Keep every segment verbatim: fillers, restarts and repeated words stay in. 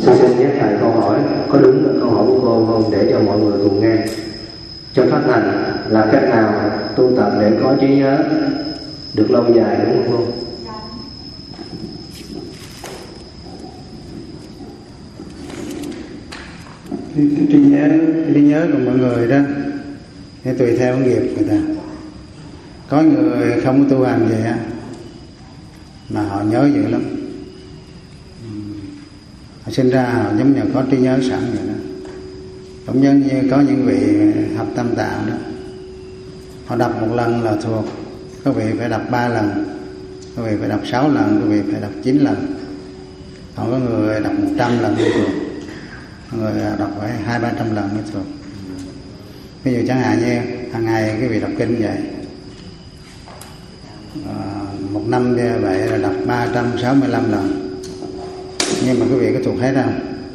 Sư xin nhắc lại câu hỏi, có đúng là câu hỏi của cô không, để cho mọi người cùng nghe. Trong pháp hành là cách nào tu tập để có trí nhớ được lâu dài, đúng không cô? Cái, cái trí nhớ, cái trí nhớ của mọi người đó, để tùy theo nghiệp người ta. Có người không có tu hành vậy á, mà họ nhớ dữ lắm. Họ sinh ra họ giống như có trí nhớ sẵn vậy đó. Cũng như, như có những vị học tâm tạo đó, họ đọc một lần là thuộc. Có vị phải đọc ba lần, có vị phải đọc sáu lần, có vị phải đọc chín lần. Còn có người đọc một trăm lần mới thuộc, có người đọc phải hai ba trăm lần mới thuộc. Ví dụ chẳng hạn như hàng ngày cái vị đọc kinh vậy, à, một năm như vậy là đọc ba trăm sáu mươi lăm lần. Nhưng mà quý vị có thuộc hết không?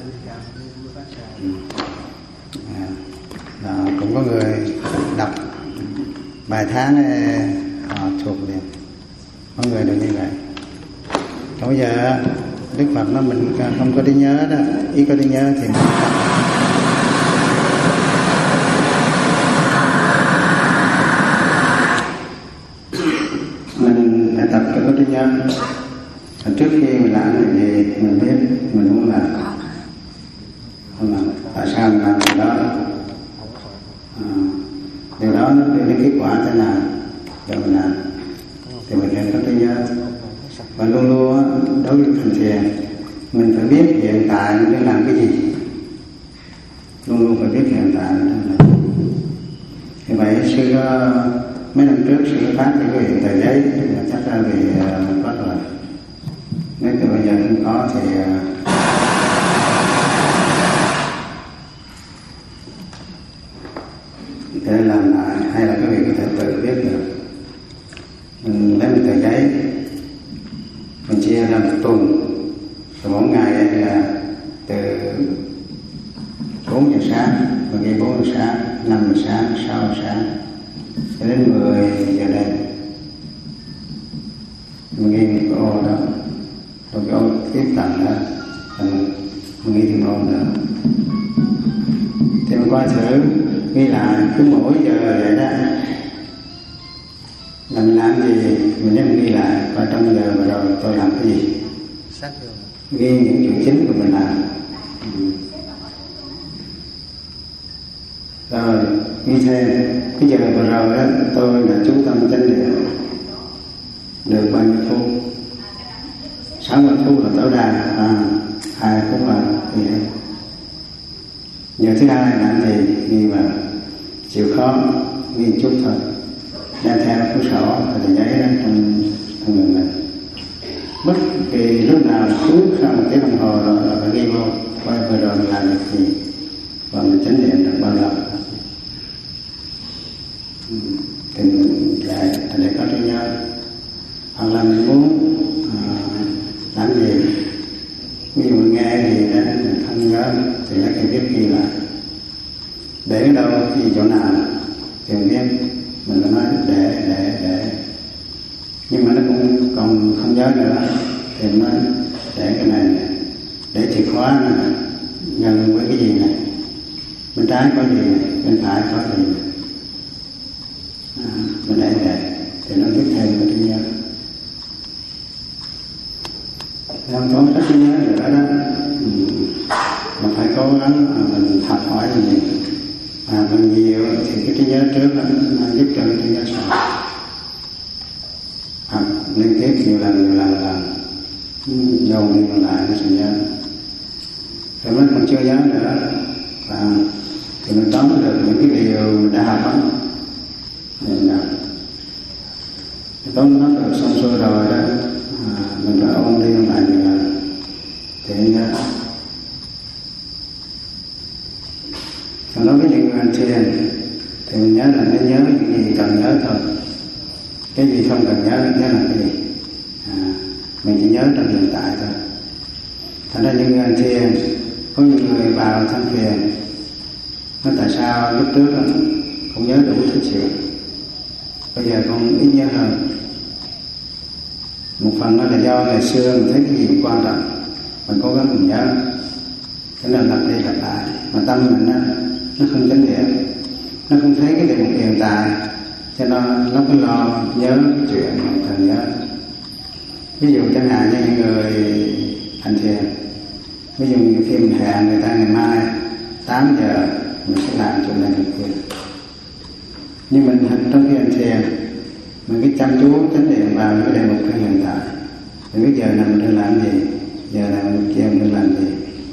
À, đó, cũng có người đọc vài tháng họ thuộc liền, có người được như vậy. Còn bây giờ Đức Phật nói mình không có trí nhớ đó, ý có trí nhớ thì mình phải tập cho có trí nhớ. Trước khi mình làm cái gì mình biết mình muốn làm, không làm tại sao mình làm điều đó, à, điều đó nó đưa đến kết quả thế nào để mình làm thì mình phải có trí nhớ. Và luôn luôn đối với hành thiền mình phải biết hiện tại mình đang làm cái gì, luôn luôn phải biết hiện tại mình đang làm cái gì. Thì vậy sư mấy năm trước sư phát cho cái hiện tờ giấy là chắc ra vì mình có rồi. Nếu từ bây giờ không có thì để làm lại, hay là các vị có thể tự biết được. Mình lấy một tờ giấy, mình chia ra một tuần, rồi mỗi ngày là từ bốn giờ sáng, mình ghi bốn giờ sáng, năm giờ sáng, sáu giờ sáng, cho đến mười giờ đêm. Mình ghi một cái ô đó, rồi cái ô tiếp cận đó, mình, mình ghi thêm ô nữa. Thì mình coi thử, ghi lại cứ mỗi giờ vậy đó, là mình làm gì, mình nhớ mình ghi lại, và trong giờ vừa rồi tôi làm cái gì. Ghi những chuyện chính của mình làm. Rồi, ghi thêm, cái giờ vừa rồi đó, tôi đã chú tâm chánh niệm được bao nhiêu phút. sáu mươi phút là tối đa, à, hai phút là gì hết. Giờ thứ hai làm gì, ghi vào, chịu khó, ghi chút thôi. Đem theo cuốn sổ và tờ giấy đó trong trong người mình. Bất kỳ lúc nào trước sau một tiếng đồng hồ rồi là phải ghi vô, coi vừa rồi mình làm được gì và mình chánh niệm được bao lâu. Thì mình lại để có trí nhớ. Hoặc là mình muốn à, làm gì, ví dụ mình nghe gì đó mình không nhớ thì nó phải viết ghi lại. Để ở đâu, gì chỗ nào thì mình biết. Mình nói để, để, để nhưng mà nó cũng còn không nhớ nữa thì mình nói để cái này, này để chìa khóa này gần với cái gì này, bên trái có gì này, bên phải có gì này. À, mình để để thì nó viết thêm cái trí nhớ. Không có cái trí nhớ nữa đó, mình phải cố gắng mình học hỏi mình à, mình nhiều thì cái trí nhớ trước đó, nó giúp cho cái trí nhớ sau. Học liên tiếp nhiều lần nhiều lần lần dồn đi lại nó sẽ nhớ. Rồi nó còn chưa nhớ nữa và thì mình tóm được những cái điều đã học đó, mình đọc tóm nó được xong xuôi rồi đó, à, mình đã ôn đi ôn lại nhiều lần thì nhớ. Còn đối với những người hành thiền thì mình nhớ là nên nhớ những gì cần nhớ thôi, cái gì không cần nhớ nhớ là cái gì, à, mình chỉ nhớ trong hiện tại thôi. Thành ra những người hành thiền, có những người vào tham thiền nói tại sao lúc trước đó, cũng nhớ đủ thứ chuyện, bây giờ con ít nhớ hơn. Một phần đó là do ngày xưa mình thấy cái gì cũng quan trọng mình cố gắng mình nhớ, cho nên lặp đi lặp lại. Mà tâm mình nó, nó không chánh niệm, nó không thấy cái đề mục hiện tại, cho nên nó cứ lo nhớ chuyện mình cần nhớ. Ví dụ chẳng hạn như những người hành thiền, ví dụ như khi mình hẹn người ta ngày mai tám giờ mình sẽ làm chuyện này chuyện kia, nhưng mình trong khi hành thiền mình cứ chăm chú chánh niệm vào cái đề mục hiện tại. Mình biết giờ nào mình đang làm gì, giờ nào mình kia mình đang làm gì,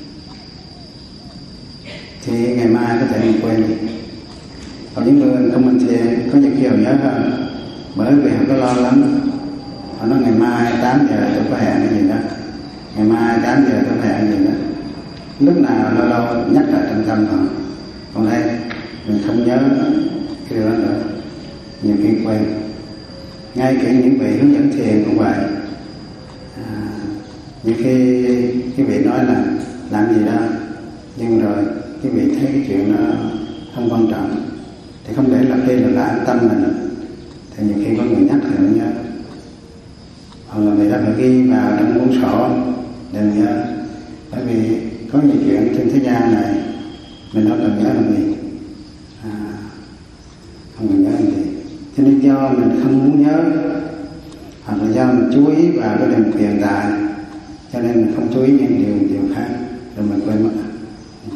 thì ngày mai có thể mình quên. Còn những người không hành thiền có những kiểu nhớ hơn, bởi vì họ có lo lắng. Họ nói ngày mai tám giờ tôi có hẹn cái gì đó, ngày mai tám giờ tôi có hẹn cái gì đó, lúc nào lâu lâu nhắc lại trong tâm họ. Còn đây mình không nhớ cái điều đó nữa, nhiều khi quên. Ngay cả những vị hướng dẫn thiền cũng vậy. À, nhiều khi cái vị nói là làm gì đó, nhưng rồi cái vị thấy cái chuyện nó không quan trọng thì không để lặp đi lặp lại tâm mình, thì nhiều khi có người nhắc thì mới nhớ. Hoặc là người ta phải ghi vào trong cuốn sổ để mình nhớ. Bởi vì có nhiều chuyện trên thế gian này mình đâu cần nhớ làm gì, à, không cần nhớ làm gì. Cho nên do mình không muốn nhớ, hoặc là do mình chú ý vào cái đề mục hiện tại, cho nên mình không chú ý những điều điều khác, rồi mình quên mất. Ừ.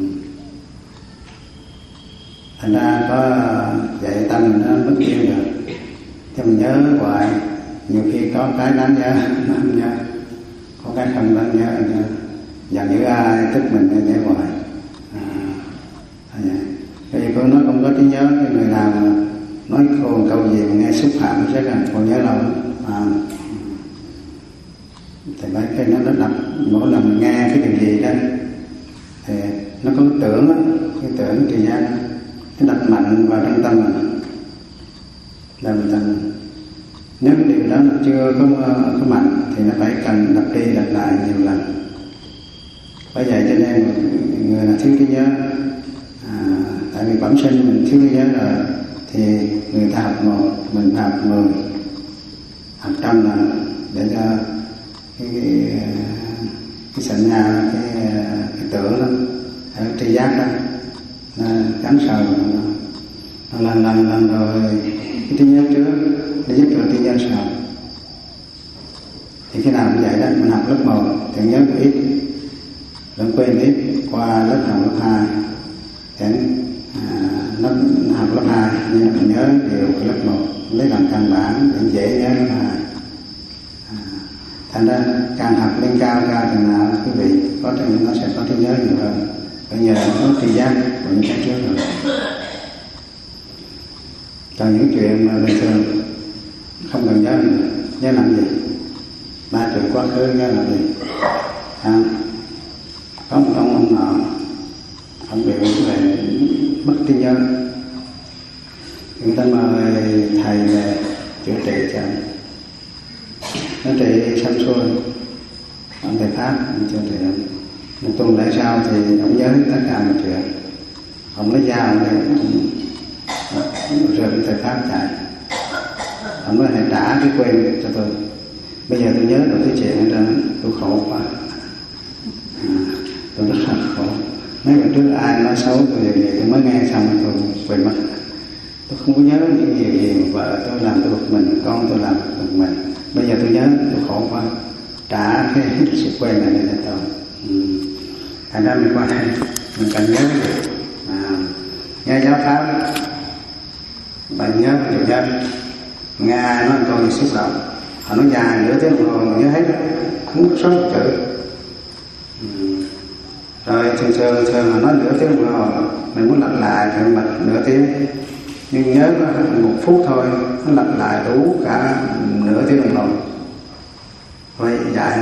Thành ra có dạy tâm mình nó mất tiêu được, cho mình nhớ hoài. Nhiều khi có cái đáng nhớ nó không nhớ, có cái không đáng nhớ nhớ. Dần giữ ai tức mình nhớ nhớ hoài. À, vậy. Bởi vì cô nói không có trí nhớ, cái người nào mà nói cô một câu gì mà nghe xúc phạm rất là cô nhớ lâu. À, thì mấy cái nó nó đập, mỗi lần mình nghe cái điều gì đó thì nó có cái tưởng đó, cái tưởng trì giác nó đập mạnh vào trong tâm mình, làm tâm. Nếu cái điều đó nó chưa có, có mạnh thì nó phải cần đập đi đập lại nhiều lần. Bởi vậy cho nên người là thiếu trí nhớ, à, tại vì bẩm sinh mình thiếu trí nhớ rồi, thì người ta học một, mình học mười, học trăm lần để cho cái cái, cái sanh nhà, cái, cái tưởng đó, cái tri giác đó nó gắn sâu, nó, nó lần lần lần rồi cái trí nhớ trước để giúp cho trí nhớ sau. Thì khi nào cũng vậy đó, mình học lớp một thì nhớ ít, đừng quên ít, qua lớp học lớp hai đến à, lớp học lớp hai nhưng mà mình nhớ điều của lớp một, lấy làm căn bản để dễ nhớ lớp hai. À, thành ra càng học lên cao cao chừng nào quý vị có thể nó sẽ có trí nhớ nhiều hơn, bây giờ nó có tri giác của những cái trước rồi. Còn những chuyện mà bình thường không cần nhớ nữa, nhớ làm gì? Ba chuyện quá khứ nhớ làm gì? À, có một ông ông nọ, ông bị về mất trí nhớ, người ta mời thầy về chữa trị cho nó trị xong xuôi, ông thầy Pháp ông chữa trị. Một tuần lễ sau thì ông nhớ tất cả mọi chuyện, ông lấy dao ông rơi thầy Pháp chạy, ông nói hãy trả cái quên cho tôi, bây giờ tôi nhớ được cái chuyện ở đó, tôi khổ quá, à, tôi rất là khổ. Mấy ngày trước ai nói xấu tôi gì vậy tôi mới nghe xong tôi quên mất, tôi không có nhớ những điều gì mà vợ tôi làm tôi bực mình, con tôi làm tôi bực mình, bây giờ tôi nhớ tôi khổ quá, trả cái sự quên này để tôi. Ừ. Thành ra mình qua đây mình cần nhớ cái điều à, nghe giáo pháp bạn nhớ điều nhân nghe ai nói câu gì xúc động, họ nói dài nửa tiếng đồng hồ mình nhớ hết đó, không có sót một chữ. Ừ. Rồi thường thường thường họ nói nửa tiếng đồng hồ mình muốn lặp lại thì mình nửa tiếng, nhưng nhớ một phút thôi nó lặp lại đủ cả nửa tiếng đồng hồ. Vậy dài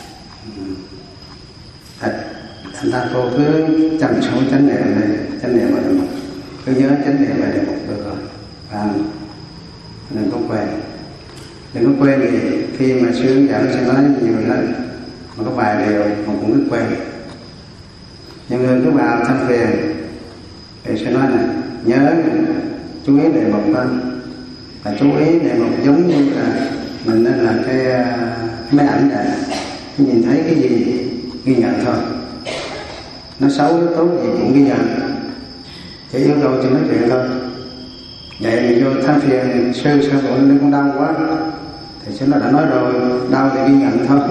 thật. Thành ra cô cứ chăm sóc chánh niệm này, chánh niệm vào đề mục, cứ nhớ chánh niệm vào đề mục được rồi. Và đừng có quên, đừng có quên thì khi mà sư hướng dẫn sẽ nói nhiều lần, mà có vài điều mà cũng cứ quên. Nhiều người cứ vào thăm phiền thì sẽ nói là nhớ chú ý đề mục đó, và chú ý đề mục giống như là mình là cái, cái máy ảnh này, nhìn thấy cái gì ghi nhận thôi. nó xấu nó tốt gì cũng ghi nhận, chỉ yêu cầu cho nói chuyện thôi. Vậy mình vô than phiền sơ sơ bộ nó con đau quá thì chúng ta đã nói rồi, đau thì ghi nhận thôi,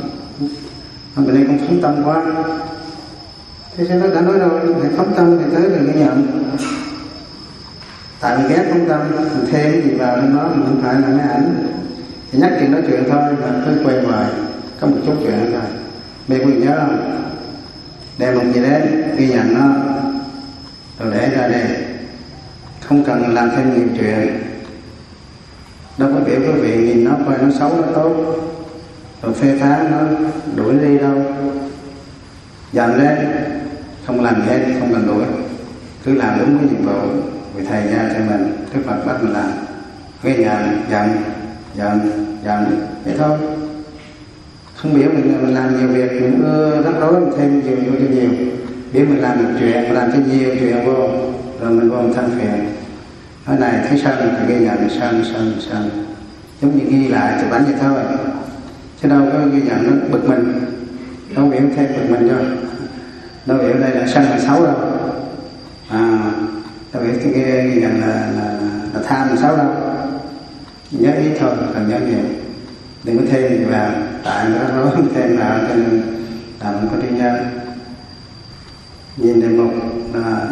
hôm nay con phóng tâm quá thì chúng ta đã nói rồi, thì phóng tâm thì tới là ghi nhận. Tại mình ghét phóng tâm, mình thêm cái gì vào trong đó, mình không phải là cái ảnh thì nhắc chuyện nói chuyện thôi, mà cứ quay hoài có một chút chuyện thôi. Bây giờ nhớ không, đem một gì đến ghi nhận nó rồi để ra đây, không cần làm thêm nhiều chuyện. Đâu có biểu quý vị nhìn nó coi nó xấu nó tốt rồi phê phán nó đuổi đi đâu, dần lên không làm gì hết, không cần đuổi, cứ làm đúng cái nhiệm vụ vì thầy giao cho mình, Đức Phật bắt mình làm, ghi nhận dần dần dần vậy thôi. Không biểu mình, mình làm nhiều việc mình ưa rắc rối, mình thêm nhiều vô cho nhiều, biểu mình làm một chuyện, mình làm cho nhiều chuyện vô rồi mình vô mình than phiền. Cái này thấy sân thì ghi nhận sân sân sân, giống như ghi lại chụp ảnh vậy thôi, chứ đâu có ghi nhận nó bực mình, đâu biểu thêm bực mình cho, đâu biểu đây là sân là xấu đâu, à đâu biểu cái ghi nhận là, là, là tham là xấu đâu, nhớ ý thôi, cần nhớ nhiều, đừng có thêm gì vào, tại nó nói thêm vào cho nên là mình có đi nhớ. Nhìn đề mục là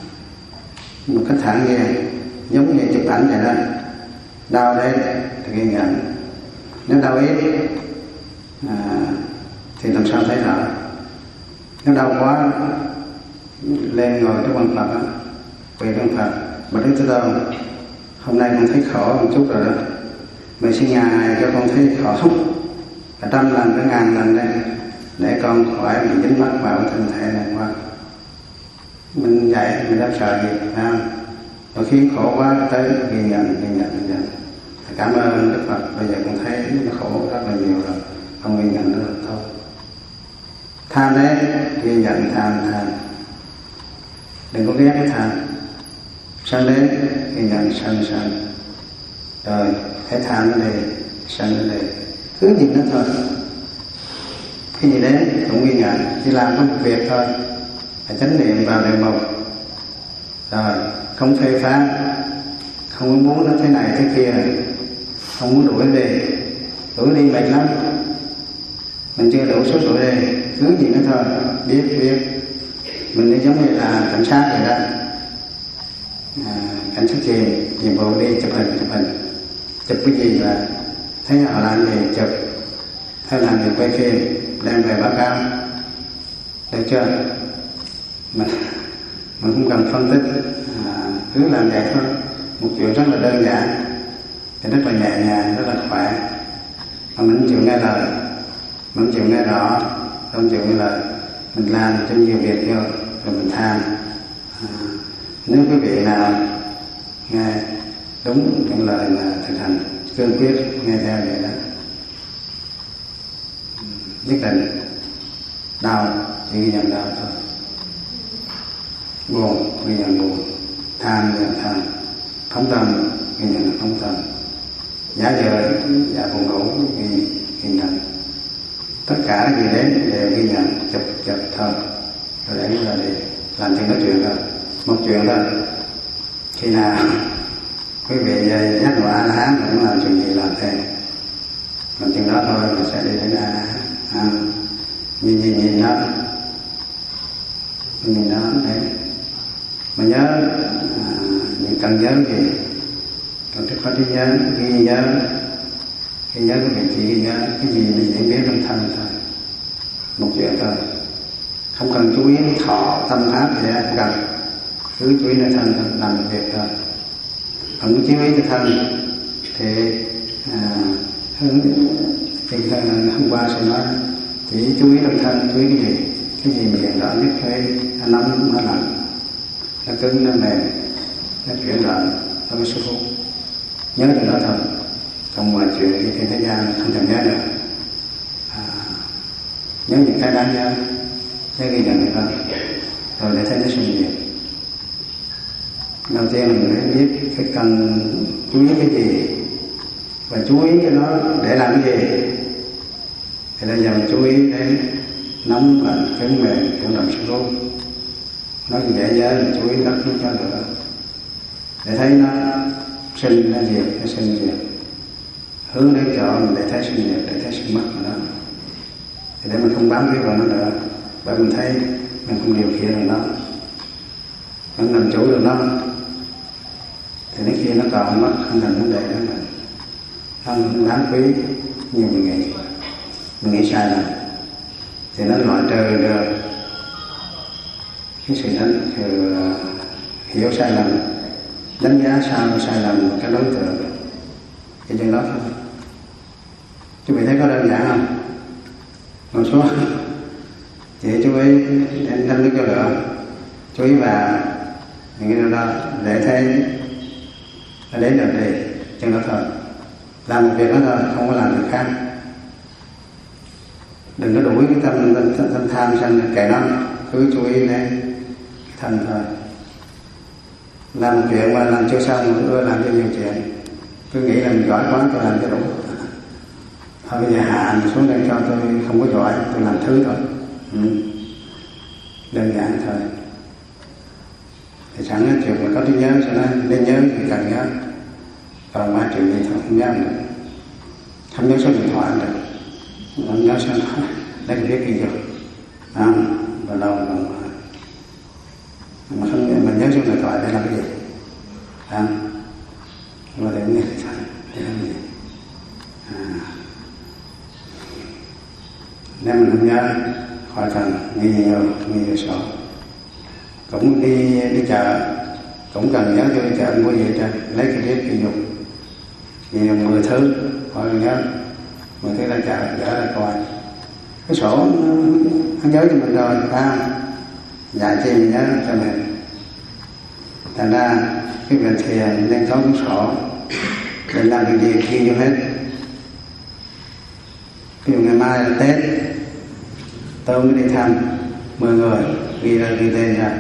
một cách thản nhiên, giống như chụp ảnh vậy đó. Đau đấy thì ghi nhận, nếu đau ít à, thì làm sao thấy rõ. Nếu đau quá lên ngồi trước bàn Phật, quỳ trước Phật, mà Đức Thế Tôn, hôm nay con thấy khổ một chút rồi đó, mình xin Ngài cho con thấy khổ cả trăm lần tới ngàn lần đây, để con khỏi bị dính mắc vào thân thể này quá. Mình dạy mình đâu sợ gì, phải không? Rồi khi khổ quá tới ghi nhận, ghi nhận, ghi nhận. Cảm ơn Đức Phật, bây giờ con thấy nó khổ rất là nhiều rồi, không ghi nhận nữa thôi. Tham đấy, ghi nhận tham tham, đừng có ghét cái tham. Sân đến, ghi nhận sân sân. Rồi thấy tham ở đây, sân ở đây, cứ nhìn nó thôi. Cái gì đến cũng ghi nhận, chỉ làm có một việc thôi, phải chánh niệm vào đề mục. Rồi không phê phán, không muốn nó thế này thế kia, không muốn đuổi đi, đuổi đi mệt lắm, mình chưa đủ số đuổi đi, cứ gì nữa thôi, biết biết mình đi giống như là cảnh sát vậy đó, à, cảnh sát gì nhiệm vụ đi chụp hình chụp hình chụp cái gì là thấy họ làm gì chụp, hay làm gì quay phim đem về báo cáo, được chưa? Mình mình không cần phân tích, à, cứ làm vậy thôi, một chuyện rất là đơn giản, thì rất là nhẹ nhàng, rất là khỏe. Mà mình chịu nghe lời, mình chịu nghe rõ, không chịu nghe lời, mình làm cho nhiều việc vô, rồi mình tham. À, nếu quý vị nào nghe đúng những lời mà thực hành cương quyết nghe theo vậy đó, nhất định đau chỉ ghi nhận đau thôi, buồn ghi nhận buồn, tham ghi nhận tham, phóng tâm ghi nhận phóng tâm, giả vờ giả buồn ngủ ghi, ghi nhận, tất cả gì đến đều ghi nhận, chụp chụp thôi, rồi để là để làm chuyện nói chuyện thôi, một chuyện thôi. Khi nào quý vị giác ngộ A La Hán cũng làm chuyện gì làm thêm, làm chuyện đó thôi mình sẽ đi đến A La Hán. À, nhìn nhìn nhìn nó, nhìn nó đấy, mà nhớ à, những cần nhớ gì, cần Đức Phật đi nhớ, ghi nhớ, ghi nhớ cái việc gì ghi nhớ, cái gì mình diễn biến trong thân thôi, một chuyện thôi, không cần chú ý thọ tâm pháp gì đó, không cần, cứ chú ý nơi thân thôi, làm một việc thôi. Không chú ý nơi thân thì à, hướng thì hôm qua sẽ nói chỉ chú ý trong thân, chú ý cái gì, cái gì mà hiện rõ nhất, cái nó nóng nó lạnh, nó cứng nó mềm, nó chuyển động, nó mới xuất hút, nhớ điều đó thôi. Còn ngoài chuyện thì trên thế gian không thể nhớ được, à, nhớ những cái đáng nhớ, nhớ ghi nhận được thôi, rồi để thấy nó sinh diệt. Đầu tiên mình phải biết cái cần chú ý cái gì và chú ý cho nó để làm cái gì. Thì bây giờ mình chú ý đến nóng lạnh cứng mềm chuyển động xuất hút, nó dễ nhớ là chú ý đất nó cho được, để thấy nó sinh nó diệt, nó sinh diệt, hướng đến chỗ mình để thấy sinh diệt, để thấy sinh mất của nó, thì để mình không bám víu vào nó nữa, bởi mình thấy mình không điều khiển được nó, mình làm chủ được nó, thì đến khi nó còn mất không thành vấn đề đó nữa, không đáng quý như mình nghĩ, mình nghĩ sai rồi, thì nó loại trừ được cái sự đánh, sự hiểu sai lầm, đánh giá sao sai lầm cái đối tượng, cái chuyện đó thôi. Chú vị thấy có đơn giản không? Ngồi xuống, chị chú ý em đánh nước cho lửa, chú ý vào những cái điều đó để thấy nó đến được đi, chân đó thôi, làm một việc đó thôi, không có làm việc khác. Đừng có đuổi cái tâm, tâm, tâm, tâm tham sân kệ nó, cứ chú ý đến cái thân thôi. Làm một chuyện mà làm chưa xong mà ưa làm cho nhiều chuyện, cứ nghĩ là mình giỏi quá tôi làm cho đủ, thôi bây giờ hạ mình xuống đây cho tôi không có giỏi, tôi làm thứ thôi. Ừ. Đơn giản thôi. Thì sẵn cái chuyện mà có trí nhớ cho nó nên nhớ thì cần nhớ, còn ba chuyện gì thôi không nhớ được, không nhớ số điện thoại được, không nhớ số điện thoại lấy cái viết gì rồi à, và đâu mà mà không mình nhớ số điện thoại để làm cái gì à, mà để nghe để làm gì à, nếu mình không nhớ khỏi cần nghĩ nhiều nghĩ nhiều số. Cũng đi đi chợ cũng cần nhớ cho đi chợ mua gì cho lấy cái viết cái dùng vì mười thứ khỏi nhớ mười thứ ra chợ dở ra coi cái sổ nó nhớ cho mình rồi ta dạy chi mình nhớ cho mình. Thành ra cái việc thiền nên có cái sổ để làm việc gì ghi vô hết. Ví dụ ngày mai là Tết tôi mới đi thăm mười người ghi ra ghi tên ra,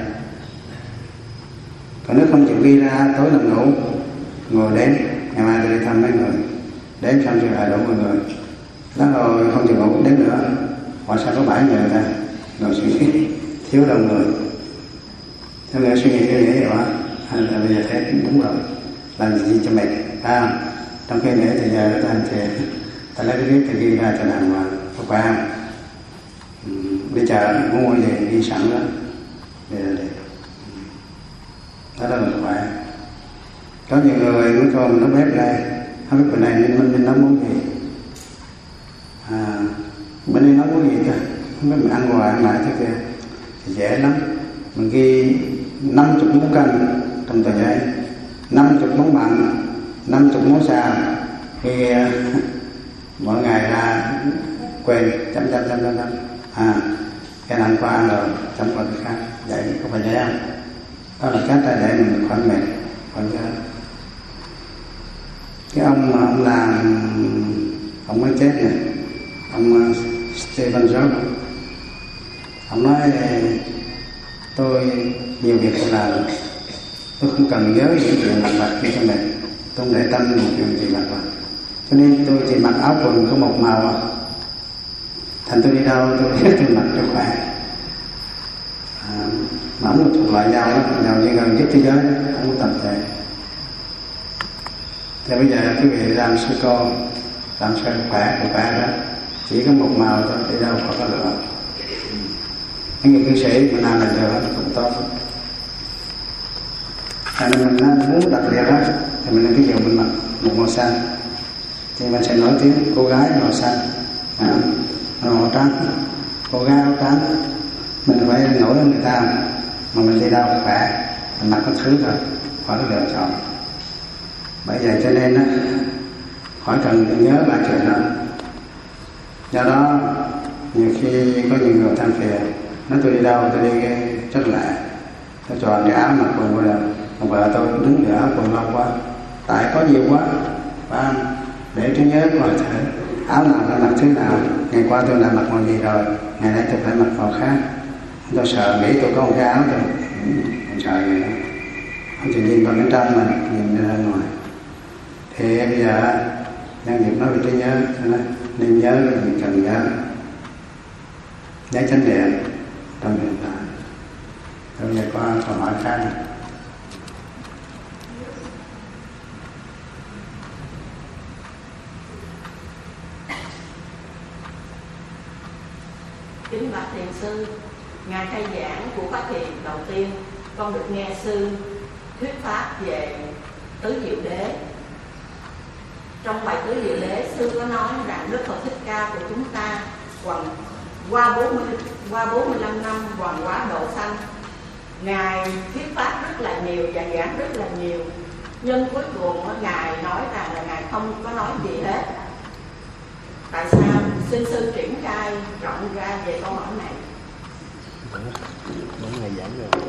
còn nếu không chịu ghi ra tối nằm ngủ ngồi đến ngày mai tôi đi thăm mấy người, đến xong rồi lại đủ mười người đó rồi không chịu ngủ đến nữa, họ sao có bảy người ta ngồi suy nghĩ thiếu đông người. Thế nên suy nghĩ như vậy đó hay là bây giờ thấy đúng rồi làm gì cho mệt à, trong khi nữa thì giờ ta thì ta lấy cái viết thì ghi ra cho đàng hoàng có qua đi chợ muốn mua gì ghi sẵn đó để để đó là mình khỏe. Có nhiều người mới cho mình nấu bếp đây, không biết bữa này mình mình, mình nấu món gì à, mình đi nấu món gì cơ, không biết mình ăn hoài ăn mãi thế kia thì dễ lắm. Mình ghi năm chục món canh trong tờ giấy, năm chục món mặn, năm chục món xào, khi mỗi ngày ra quên chấm chấm chấm chấm chấm à cái này qua ăn rồi chấm qua cái khác, vậy có phải dễ không? Đó là cách để mình khỏi mệt khỏi ra. Cái ông mà ông làm ông mới chết này, ông Stephen Jobs, ông nói tôi nhiều việc tôi làm, tôi không cần nhớ những chuyện lặt vặt kia cho mình, tôi không để tâm một chuyện gì lặt vặt, cho nên tôi chỉ mặc áo quần có một màu, thành tôi đi đâu tôi biết tôi mặc cho khỏe. À, mà ông thuộc loại giàu đó, giàu như gần nhất thế giới, không có tập thể. Thì bây giờ quý vị làm sư cô, làm sao khỏe, khỏe đó, chỉ có một màu thôi, đi đâu có có được. Những người cư sĩ mà làm là được cũng tốt. Thành ra mình muốn đặc biệt đó, thì mình ví dụ mình mặc một màu xanh, thì mình sẽ nổi tiếng cô gái màu xanh, à, màu trắng, cô gái áo trắng, mình phải nổi hơn người ta, mà mình đi đâu khỏe, mình mặc cái thứ thôi, khỏi có lựa chọn. Bởi vậy cho nên á, khỏi cần nhớ lại chuyện đó. Do đó nhiều khi có nhiều người than phiền, nói tôi đi đâu tôi đi rất lạ, tôi chọn cái áo mặc quần qua đâu, còn vợ tôi đứng giữa áo quần lâu quá, tại có nhiều quá, và để tôi nhớ coi thử áo nào đã mặc thứ nào, ngày qua tôi đã mặc màu gì rồi, ngày nay tôi phải mặc màu khác. Tôi sợ nghĩ tôi có một cái áo tôi không sợ gì đó, không chỉ nhìn vào bên trong mà nhìn ra ngoài. Thì bây giờ nhân dịp nói về trí nhớ, nên nhớ là mình cần nhớ nhớ chánh niệm trong hiện tại. Rồi về qua câu hỏi khác. Kính bạch thiền sư, ngài khai giảng của khóa thiền đầu tiên, con được nghe sư thuyết pháp về tứ diệu đế. Trong bài tứ diệu đế, sư có nói rằng Đức Phật Thích Ca của chúng ta hoàn qua bốn mươi qua bốn mươi lăm năm hoàn hóa độ sanh, ngài thuyết pháp rất là nhiều và giảng rất là nhiều, nhưng cuối cùng ngài nói rằng là ngài không có nói gì hết. Tại sao? Xin sư triển khai rộng ra về câu hỏi này. Đúng ngày giảng rồi.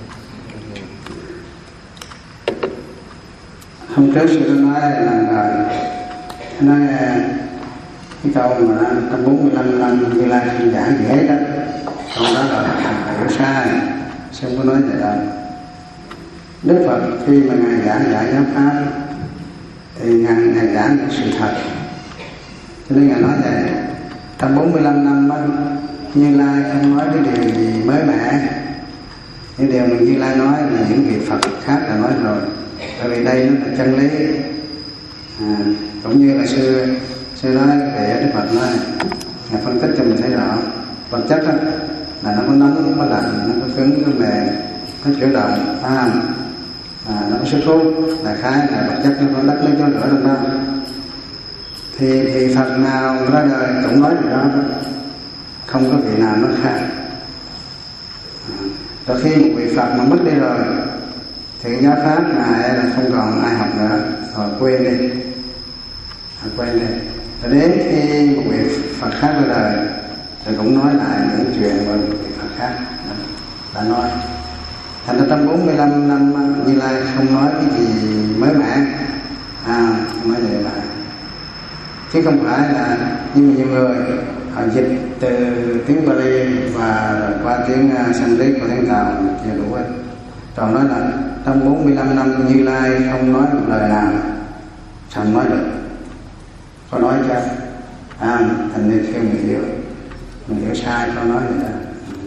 Hôm trước sư đã nói là rồi, nói cái câu mà trong bốn mươi lăm năm Như Lai không giảng gì hết đó, câu đó là hiểu sai, sư không có nói vậy đâu. Đức Phật khi mà ngài giảng giải giáo pháp thì ngài, ngài giảng được sự thật, cho nên ngài nói vậy. Trong bốn mươi lăm năm đó, Như Lai không nói cái điều gì mới mẻ. Những điều mình Như Lai nói là những vị Phật khác đã nói rồi, bởi vì đây nó là chân lý. À, cũng như là sư sư nói về Đức Phật nói, ngài phân tích cho mình thấy rõ vật chất đó, là nó có nóng, có lạnh, nó có cứng, có mềm, nó chuyển động, à, à, nó có sức hút, đại khái là vật chất nó có đất, nó có lửa trong đó. Thì, thì Phật nào ra đời cũng nói điều đó, không có vị nào nó khác. À, rồi khi một vị Phật mà mất đi rồi thì giáo pháp ngài là không còn ai học nữa, rồi quên đi, à, quên đi. Rồi đến khi một vị Phật khác ra đời thì cũng nói lại những chuyện mà một vị Phật khác đã nói. Thành ra trong bốn mươi lăm năm Như Lai không nói cái gì mới mẻ, à, không nói vậy lại, chứ không phải là như nhiều người họ dịch từ tiếng Bali và qua tiếng Sanskrit của tiếng Tàu chưa đủ hết. Còn nói là trong bốn mươi lăm năm Như Lai không nói một lời nào, sao nói được? Có nói chứ? À, thành nên khi mình hiểu, mình hiểu sai có nói vậy đó.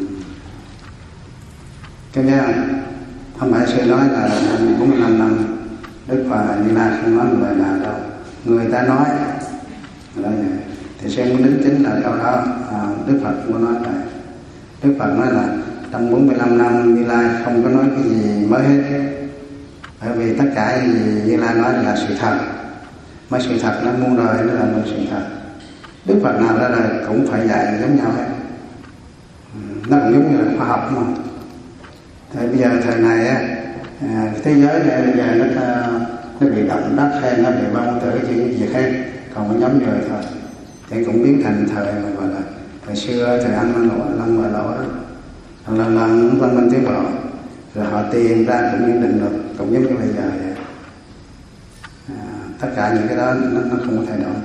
Cho nên không phải sư nói là bốn mươi lăm năm Đức Phật Như Lai không nói một lời nào đâu, người ta nói. Thì sư muốn đính chính là câu đó, à, Đức Phật muốn nói vậy. Đức Phật nói là trong bốn mươi lăm năm Như Lai không có nói cái gì mới hết, bởi vì tất cả gì Như Lai nói là sự thật, mà sự thật nó muôn đời nó là một sự thật. Đức Phật nào ra đời cũng phải dạy giống nhau hết, nó cũng giống như là khoa học mà. Thì bây giờ thời này á, à, thế giới này bây giờ nó nó bị động đất hay nó bị bom tử chuyện gì hết, còn có nhóm người thôi, thì cũng biến thành thời mà gọi là thời xưa, thời Anh Lăng Lộ, Lăng Bà Lộ đó, lần lần văn minh tiến bộ, rồi họ tìm ra cũng như định luật, cũng giống như bây giờ vậy. À, tất cả những cái đó nó, nó không có thay đổi.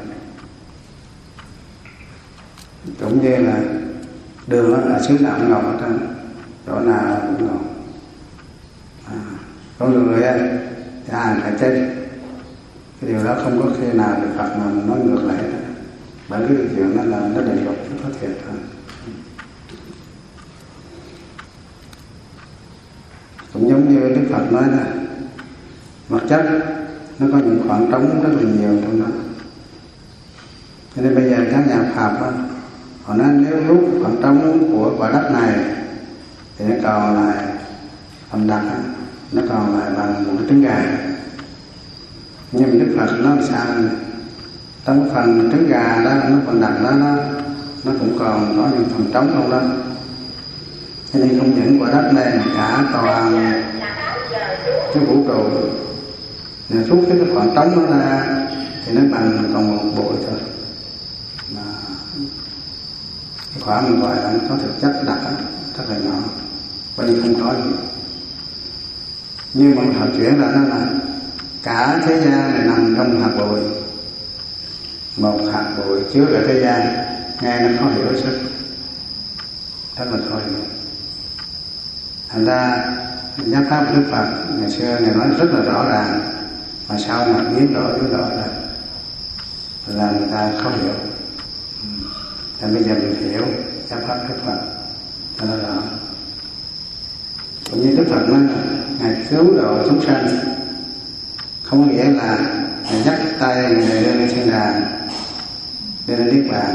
Cũng như là đường ở xứ nào cũng ngọc ở trên, chỗ nào cũng ngọc. À, có người á thì ai phải chết, cái điều đó không có khi nào được Phật mà nói ngược lại, bởi cái chuyện đó là nó định luật, nó có thiệt thôi. Cũng giống như Đức Phật nói là vật chất nó có những khoảng trống rất là nhiều trong đó, cho nên bây giờ các nhà khoa học đó, họ nói nếu rút khoảng trống của quả đất này thì nó còn lại phần đặc, nó còn lại bằng một cái trứng gà. Nhưng Đức Phật nói sao này, trong phần trứng gà đó, nó phần đặc đó, nó, nó cũng còn có những phần trống trong đó. Cho nên không những quả đất này mà cả toàn cái vũ trụ nếu rút cái khoảng trống nó ra thì nó bằng còn một bụi thôi, mà cái khoảng mình gọi là nó có thực chất đặc rất là nhỏ, coi như không có gì. Nhưng mà họ chuyển ra nó là cả thế gian này nằm trong một hạt bụi, một hạt bụi chứa cả thế gian, nghe nó khó hiểu sức, rất là khó hiểu. Thành ra giáo pháp của Đức Phật ngày xưa Ngài nói rất là rõ ràng, mà sau mà biến đổi biến đổi là là người ta không hiểu. Thì bây giờ mình hiểu giáo pháp Đức Phật cho nó rõ. cũng như Đức Phật nói là Ngài cứu độ chúng sanh, không có nghĩa là Ngài dắt tay Ngài đưa lên thiên đàng, đưa lên niết bàn,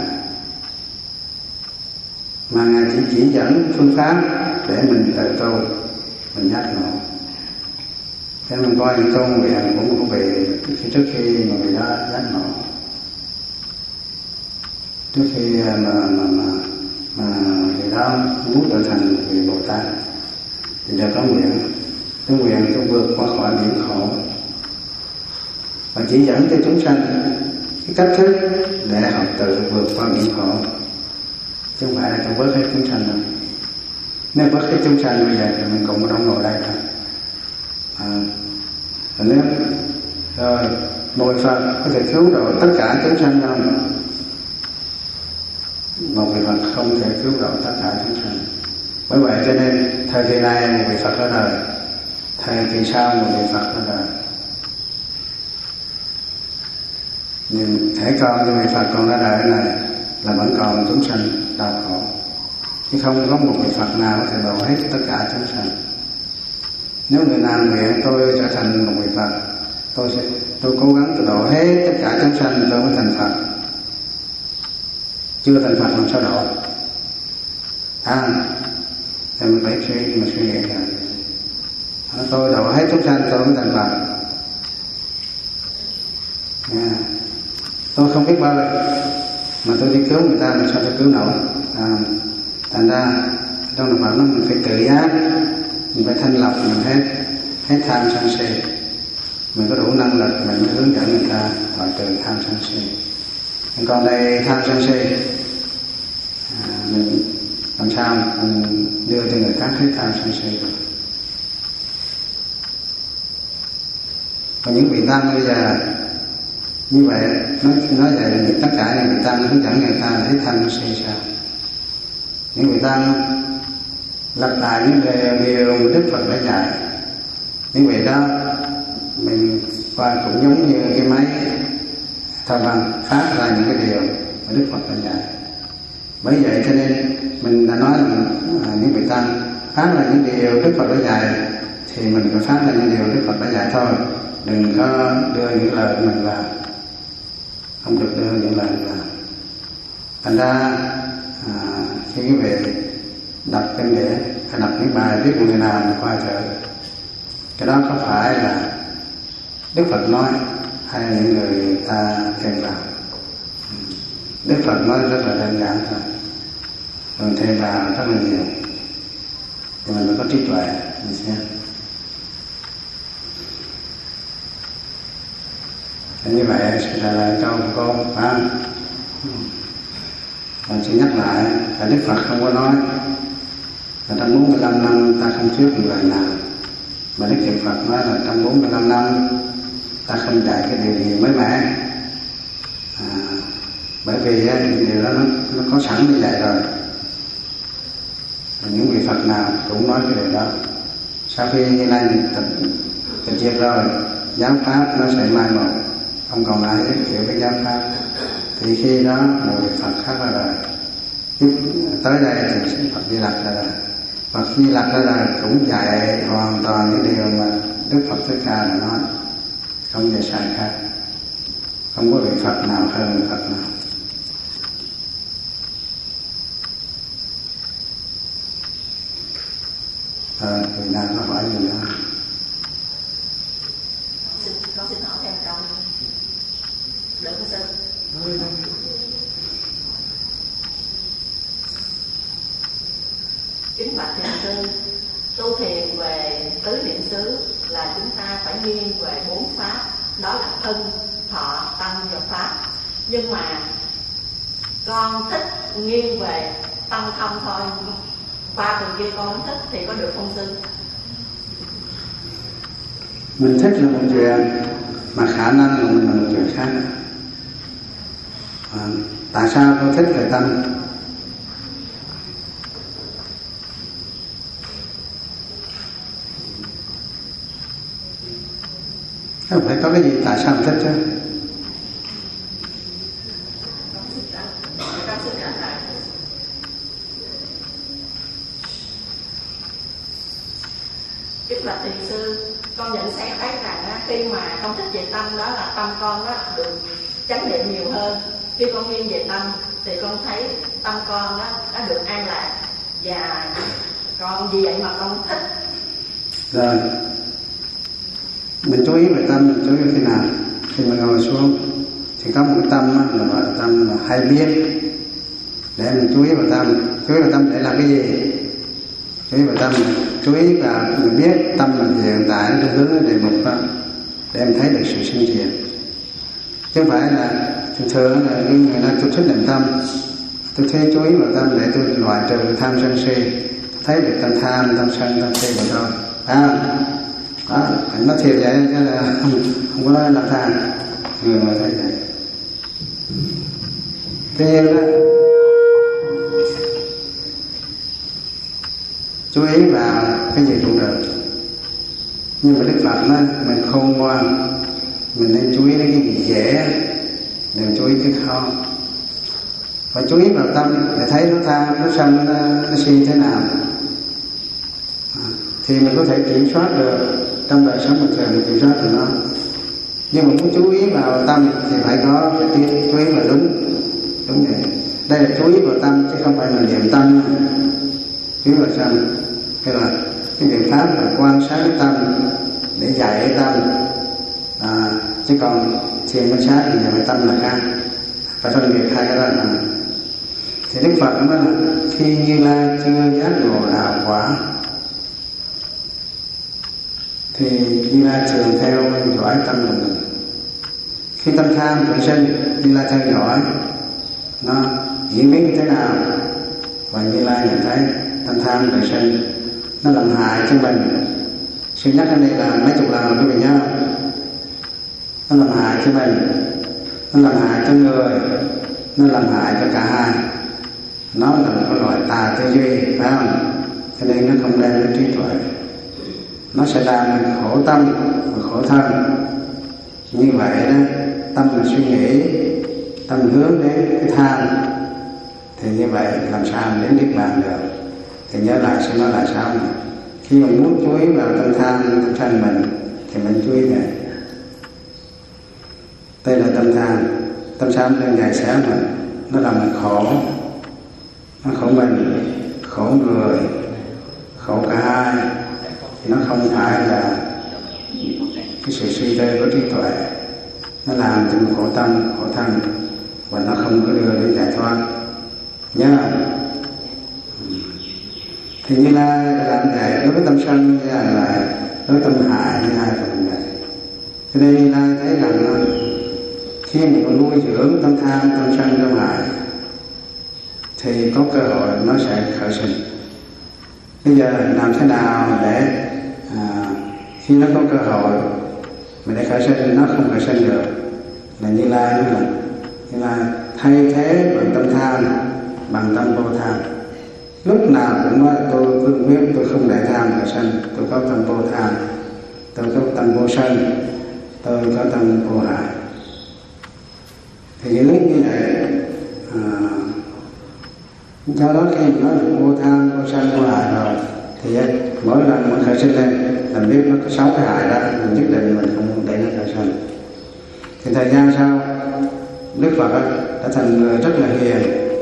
mà Ngài chỉ chỉ dẫn phương pháp để mình tự tu, mình giác ngộ. Thế mình coi những câu nguyện cũng cũng về khi trước khi mà người đó giác ngộ, trước khi mà mà mà, mà người đó muốn trở thành vị Bồ Tát thì đều có nguyện. Cái nguyện tôi vượt qua khỏi biển khổ và chỉ dẫn cho chúng sanh cái cách thức để học tự vượt qua biển khổ, chứ không phải là tôi vớt hết chúng sanh đâu. Nếu vớt hết chúng sanh bây giờ thì mình cũng không ngồi đây thôi. À, nếu rồi một vị Phật có thể cứu độ tất cả chúng sanh không? Một vị Phật không thể cứu độ tất cả chúng sanh. Bởi vậy cho nên thời kỳ này một vị Phật ra đời, thời kỳ sau một vị Phật ra đời. Nhưng thể còn như vị Phật còn ra đời này là vẫn còn chúng sanh đau khổ, chứ không có một vị Phật nào có thể độ hết tất cả chúng sanh. Nếu người nào nguyện tôi trở thành một vị Phật, tôi sẽ tôi cố gắng tôi độ hết tất cả chúng sanh tôi mới thành Phật. Chưa thành Phật làm sao độ? À, thì mình phải suy mình suy nghĩ là tôi độ hết chúng sanh tôi mới thành Phật. Yeah. Tôi không biết bơi mà tôi đi cứu người ta làm sao tôi cứu nổi. À, thành ra trong đạo Phật nó mình phải tự giác, mình phải thanh lọc mình hết hết tham sân si. Mình có đủ năng lực mình mới hướng dẫn người ta khỏi trừ tham sân si. Còn đây tham sân si, à, mình làm sao mình đưa cho người khác hết tham sân si được. Còn những vị tăng bây giờ như vậy, nói nói vậy là tất cả những vị tăng hướng dẫn người ta là hết tham sân si sao? Những vị tăng lặp lại những điều Đức Phật đã dạy, những vị đó mình coi cũng giống như cái máy thờ bằng phát ra những cái điều mà Đức Phật đã dạy. Bởi vậy cho nên mình đã nói là à, những vị tăng phát ra những điều Đức Phật đã dạy thì mình phải phát ra những điều Đức Phật đã dạy thôi, đừng có đưa những lời của mình vào, không được đưa những lời vào. Thành ra à, khi quý vị đọc kinh điển hay đọc những bài viết của người nào mà coi thử cái đó có phải là Đức Phật nói hay là những người ta thêm vào. Đức Phật nói rất là đơn giản thôi, rồi thêm vào rất là nhiều thì mình mới có trí tuệ mình xem. Thế như vậy sẽ trả lời câu của cô phải không? Mình chỉ nhắc lại là Đức Phật không có nói là trong bốn mươi lăm năm ta không thuyết một lời nào, mà Đức Phật nói là trong bốn mươi lăm năm ta không dạy cái điều gì mới mẻ. À, bởi vì cái điều đó nó, nó có sẵn như vậy rồi. Và những vị Phật nào cũng nói cái điều đó. Sau khi như này tịch diệt rồi, giáo pháp nó sẽ mai một, không còn ai hiểu cái giáo pháp. Thì khi đó một vị Phật khác ra đời. Tới đây thì sẽ Phật Di Lặc ra đời. Phật Di Lặc ra đời cũng dạy hoàn toàn những điều mà Đức Phật Thích Ca đã nói, không dạy sai khác. Không có vị Phật nào hơn vị Phật nào. À, người nào có hỏi gì nữa? Con xin hỏi thêm câu được không sư? Kính bạch thiền sư, tu thiền về tứ niệm xứ là chúng ta phải nghiêng về bốn pháp, đó là thân, thọ, tâm và pháp. Nhưng mà con thích nghiêng về tâm không thôi, ba từ kia con không thích thì có được không sư? Mình thích là một chuyện, mà khả năng của mình là một chuyện khác. À, tại sao tôi thích về tâm? Không phải có cái gì tại sao mình thích chứ. Kính bạch thiền sư, con nhận xét thấy rằng khi mà con thích về tâm đó là tâm con đó được chánh niệm nhiều hơn. Khi con nghiêng về tâm thì con thấy tâm con đó đã được an lạc, và con vì vậy mà con thích. Rồi mình chú ý về tâm, mình chú ý thế nào? Khi mình ngồi xuống thì có một tâm là gọi là tâm là hay biết, để mình chú ý vào tâm. Chú ý vào tâm để làm cái gì? Chú ý vào tâm, chú ý vào mình biết tâm là hiện tại nó hướng đến đề mục đó, để em thấy được sự sinh diệt. Chứ không phải là thường thường là người ta tôi thích niệm tâm, tôi thấy chú ý vào tâm để tôi loại trừ tham sân si, thấy được tâm tham, tâm sân, tâm si của tôi. À, đó, nó thiệt vậy chứ là không, không có nói là tham, người mà thấy vậy. Tuy nhiên đó, chú ý vào cái gì cũng được, nhưng mà Đức Phật nói mình khôn ngoan, mình nên chú ý đến cái gì dễ, đừng chú ý cái khó. Và chú ý vào tâm để thấy nó tham, nó sân, nó, nó si thế nào, à, thì mình có thể kiểm soát được. Trong đời sống bình thường mình kiểm soát được nó. Nhưng mà muốn chú ý vào tâm thì phải có cái tiếng chú ý vào đúng, đúng vậy. Đây là chú ý vào tâm chứ không phải là niệm tâm. Chú ý vào tâm, cái là cái biện pháp là quan sát cái tâm để dạy cái tâm, à, chứ còn thiền quan sát thì về tâm là khác, phải phân biệt hai cái đó là. Thì Đức Phật nói là khi Như Lai chưa giác ngộ đạo quả thì Như Lai thường theo dõi tâm của mình. Khi tâm tham khởi sinh, Như Lai theo dõi nó diễn biến như thế nào, và Như Lai nhận thấy tâm tham khởi sinh nó làm hại cho mình. Sư nhắc ở đây là mấy chục lần rồi quý vị nhớ, nó làm hại cho mình, nó làm hại cho người, nó làm hại cho cả hai. Nó là một cái loại tà tư duy, phải không? Cho nên nó không đem đến trí tuệ, nó sẽ làm mình khổ tâm và khổ thân. Như vậy đó, tâm là suy nghĩ, tâm hướng đến cái tham, thì như vậy làm sao đến niết bàn được? Thì nhớ lại sẽ nói lại sao này. Khi mình muốn chú ý vào tâm tham, tâm sân mình thì mình chú ý này. Đây là tâm tham, tâm tham lên ngày sáng mình, nó làm mình khổ, nó khổ mình, khổ người, khổ cả hai. Nó không phải là cái sự suy tư của trí tuệ, nó làm cho mình khổ tâm, khổ thân, và nó không có đưa đến giải thoát. Nhớ không? Thì Như Lai đã làm vậy đối với tâm sân như là đối với tâm hại như hai phần vậy. Cho nên Như Lai thấy rằng khi mình còn nuôi dưỡng tâm tham, tâm sân, tâm hại thì có cơ hội nó sẽ khởi sinh. Bây giờ làm thế nào để à, khi nó có cơ hội mà để khởi sinh, nó không khởi sinh được, là Như Lai nói là Như Lai thay thế bằng tâm tham bằng tâm vô tham. Lúc nào cũng nói tôi cương quyết, tôi không để tham khởi sinh, tôi có tâm vô tham, tôi có tâm vô sân, tôi có tâm vô hại. Thì những như vậy à, do đó khi mình nói là vô tham, vô sân, vô hại rồi thì mỗi lần mình khởi sinh lên mình biết nó có sáu cái hại đó, mình nhất định mình không để nó khởi sinh. Thì thời gian sau Đức Phật đã thành người rất là hiền,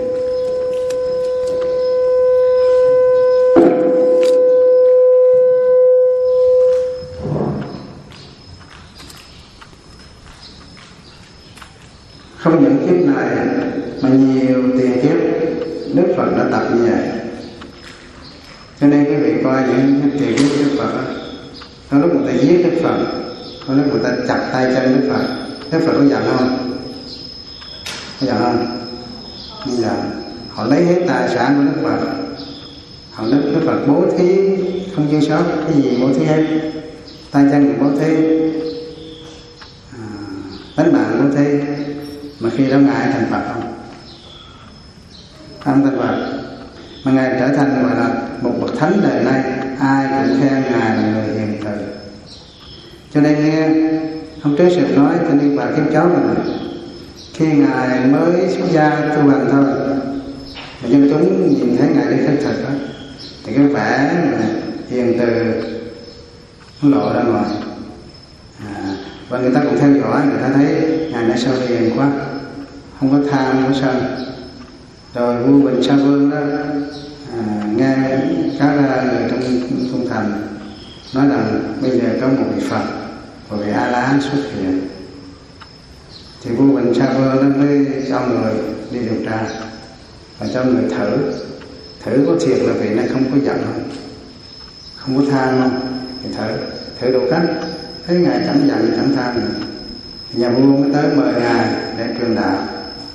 không những kiếp này mà nhiều tiền kiếp Đức Phật đã tập như vậy. Cho nên quý vị coi những tiền kiếp Đức Phật, có lúc người ta giết Đức Phật, có lúc người ta chặt tay chân Đức Phật, Đức Phật có giận không? Có giận không? Không giận. Họ lấy hết tài sản của Đức Phật, họ Đức, Đức Phật bố thí không dư sót cái gì, bố thí hết, tay chân cũng bố thí, à, đánh mạng bố thí. Mà khi đó Ngài thành Phật không? Không thành Phật. Mà Ngài trở thành gọi là một bậc thánh đời nay, ai cũng khen Ngài là người hiền từ. Cho nên nghe hôm trước Sư nói cho đi bà kiếp cháu này, khi Ngài mới xuất gia tu hành thôi, mà dân chúng nhìn thấy Ngài đi khất thực đó, thì cái vẻ hiền từ, nó lộ ra ngoài. À, và người ta cũng theo dõi, người ta thấy ngài đã sao hiền quá, không có tham, không có sân. Rồi vua Bình Sa Vương đó à, nghe các người trong cung thành nói rằng bây giờ có một vị Phật, một vị A La Hán xuất hiện, thì vua Bình Sa Vương đó mới cho người đi điều tra và cho người thử thử có thiệt là vị này không có giận không, không có tham không, thì thử thử đủ cách, thấy ngài chẳng giận chẳng tham nữa. Nhà vua mới tới mời ngài để truyền đạo,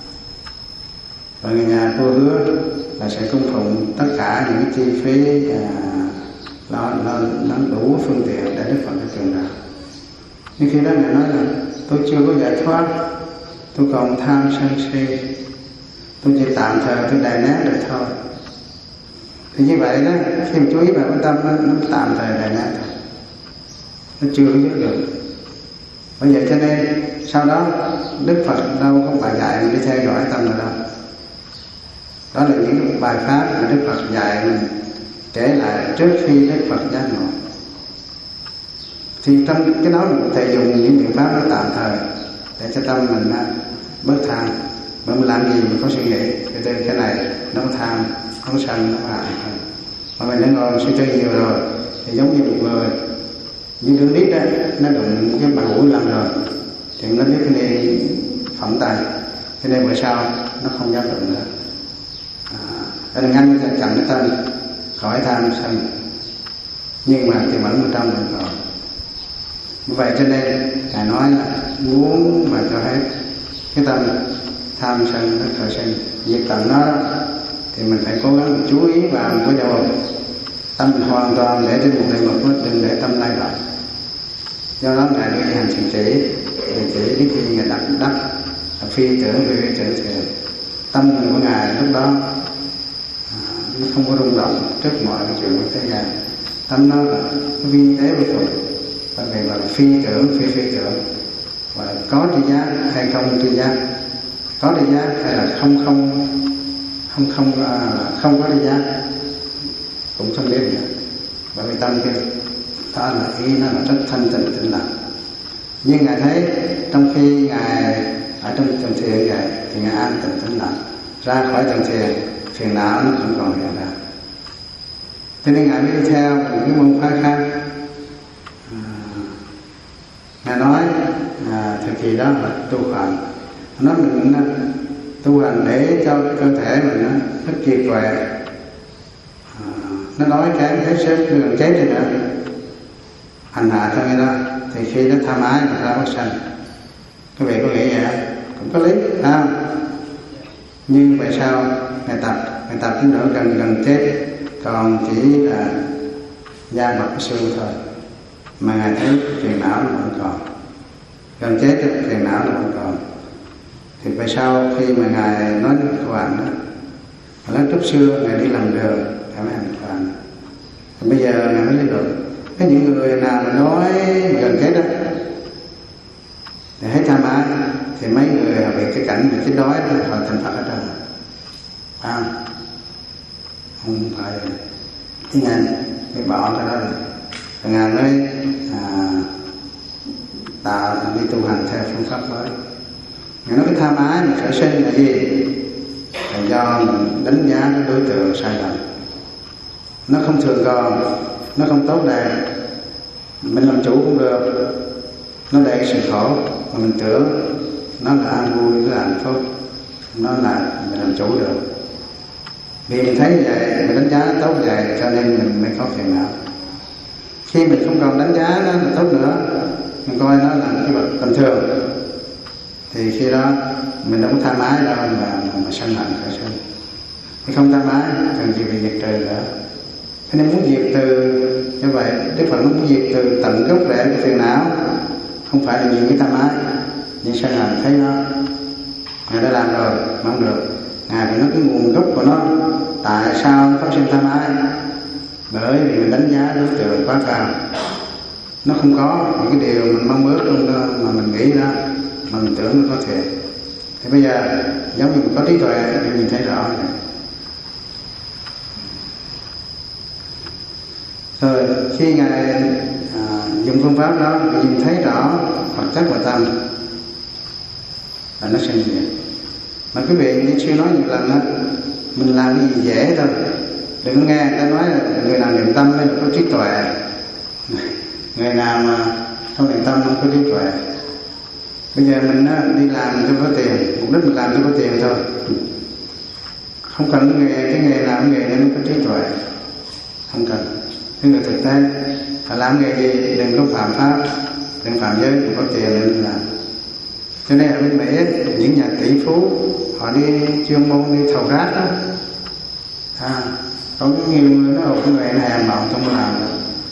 và người nhà vua hứa là sẽ cung phụng tất cả những cái chi phí à, lo, lo, lo đủ phương tiện để Đức Phật được truyền đạo. Nhưng khi đó ngài nói là tôi chưa có giải thoát, tôi còn tham sân si, tôi chỉ tạm thời tôi đè nén được thôi. Thì như vậy đó, khi mà chú ý vào cái tâm nó, nó tạm thời đè nén thôi, nó chưa có dứt được. Bởi vậy cho nên sau đó Đức Phật đâu có bài dạy mình đi theo dõi tâm nào đâu. Đó là những bài pháp mà Đức Phật dạy mình trở lại trước khi Đức Phật giác ngộ. Thì trong cái đó mình có thể dùng những biện pháp đó tạm thời để cho tâm mình bớt tham. Bởi mình làm gì mình có suy nghĩ cái, cái này nó có tham, nó có sân, nó có hại. Mà mình đã ngồi suy tư nhiều rồi thì giống như một người như đứa nít đó, nó đụng cái bàn ủi lần rồi thì nó biết cái này phỏng tay, cho nên bữa sau nó không dám đụng nữa. À, nên ngăn cho chậm cái tâm khỏi tham sân, nhưng mà thì vẫn ở trong mình rồi. Vậy cho nên ngài nói là muốn mà cho hết cái tâm tham sân nó khởi sinh diệt tận nó thì mình phải cố gắng chú ý vào cái đầu tâm mình hoàn toàn để trên một đề mục, đừng để tâm lay động. Do đó ngài đi hành thiền chỉ, thiền chỉ đến khi ngài đặt đất phi tưởng về phi tưởng thì tâm của ngài lúc đó à, nó không có rung động trước mọi chuyện của thế gian. Tâm nó là vi tế vô cùng, tại vì là phi tưởng phi phi tưởng, và có tri giác hay không tri giác, có tri giác hay là không không không không à, không có tri giác cũng không biết nữa. Bởi vì tâm kia đó là ý nó là rất thanh tịnh tĩnh lặng. Nhưng ngài thấy trong khi ngài ở trong tầng thiền vậy thì ngài an tịnh tĩnh lặng, ra khỏi tầng thiền phiền não nó không còn hiện ra. Cho nên ngài mới đi theo một cái môn phái khác. À, ngài nói à, thời kỳ đó là tu hành, nói mình tu hành để cho cơ thể mình nó, nó kiệt quệ, à, nó đói kém thấy sức gần chết đi nữa, hành hạ cho người đó, thì khi nó tham ái mà ra bất sanh. Các vị có nghĩ vậy cũng có lý à. Nhưng tại sao ngày tập ngày tập đến nỗi gần gần chết còn chỉ là da mặt cái xương thôi, mà ngài thấy phiền não nó vẫn còn, gần chết thì phiền não nó vẫn còn. Thì tại sao khi mà ngài nói đến khổ hạnh đó, nói lúc xưa ngài đi làm đường ngài mới hành khổ hạnh, bây giờ ngài mới lấy được. Cái những người nào mà nói gần chết đó thì hết tham ái thì mấy người họ bị cái cảnh bị chết đói đó, họ thành Phật ở trong à, không phải tiếng Anh mới bỏ cái đó rồi. Ngài mới à, tạo đi tu hành theo phương pháp mới. Ngài nói cái tham ái mà khởi sinh là gì? Là do mình đánh giá cái đối tượng sai lầm, nó không thường còn, nó không tốt đẹp. Mình làm chủ cũng được, nó đầy sự khổ mà mình tưởng nó là an vui, nó là hạnh phúc, nó là mình làm chủ được. Vì mình thấy vậy, mình đánh giá tốt vậy cho nên mình mới có phiền não. Khi mình không còn đánh giá nó là tốt nữa, mình coi nó là cái vật tầm thường, thì khi đó mình đâu có tham ái đâu mà, mà, mà sân hận khởi sinh. Thì không tham ái cần gì bị diệt trừ nữa. Thế nên muốn diệt từ như vậy, Đức Phật muốn diệt từ tận gốc rễ của phiền não, không phải là nhiều cái tham ái, nhưng sân hận thấy nó Ngài đã làm rồi mà không được. Ngài phải nói cái nguồn gốc của nó, tại sao nó phát sinh tham ái? Bởi vì mình đánh giá đối tượng quá cao, nó không có những cái điều mình mong ước luôn đó, mà mình nghĩ ra mà mình tưởng nó có thể. Thì bây giờ giống như mình có trí tuệ thì mình thấy rõ rồi. Rồi khi Ngài à, dùng phương pháp đó thì nhìn thấy rõ vật chất và tâm là nó sinh diệt. Mà quý vị như sư nói nhiều lần đó, mình làm cái gì dễ thôi, đừng có nghe người ta nói là người nào niệm tâm mới có trí tuệ, người nào mà không niệm tâm không có trí tuệ. Bây giờ mình á, đi làm cho có tiền, mục đích mình làm cho có tiền thôi, không cần cái nghề, cái nghề làm nghề nên mới có trí tuệ, không cần. Cái người thực tế họ làm nghề gì đừng có phạm pháp, đừng phạm giới, đừng có tiền nên làm. Cho nên ở bên Mỹ những nhà tỷ phú họ đi chuyên môn đi thầu rác đó, à, có nhiều người nó học cái nghề này mà họ không làm được.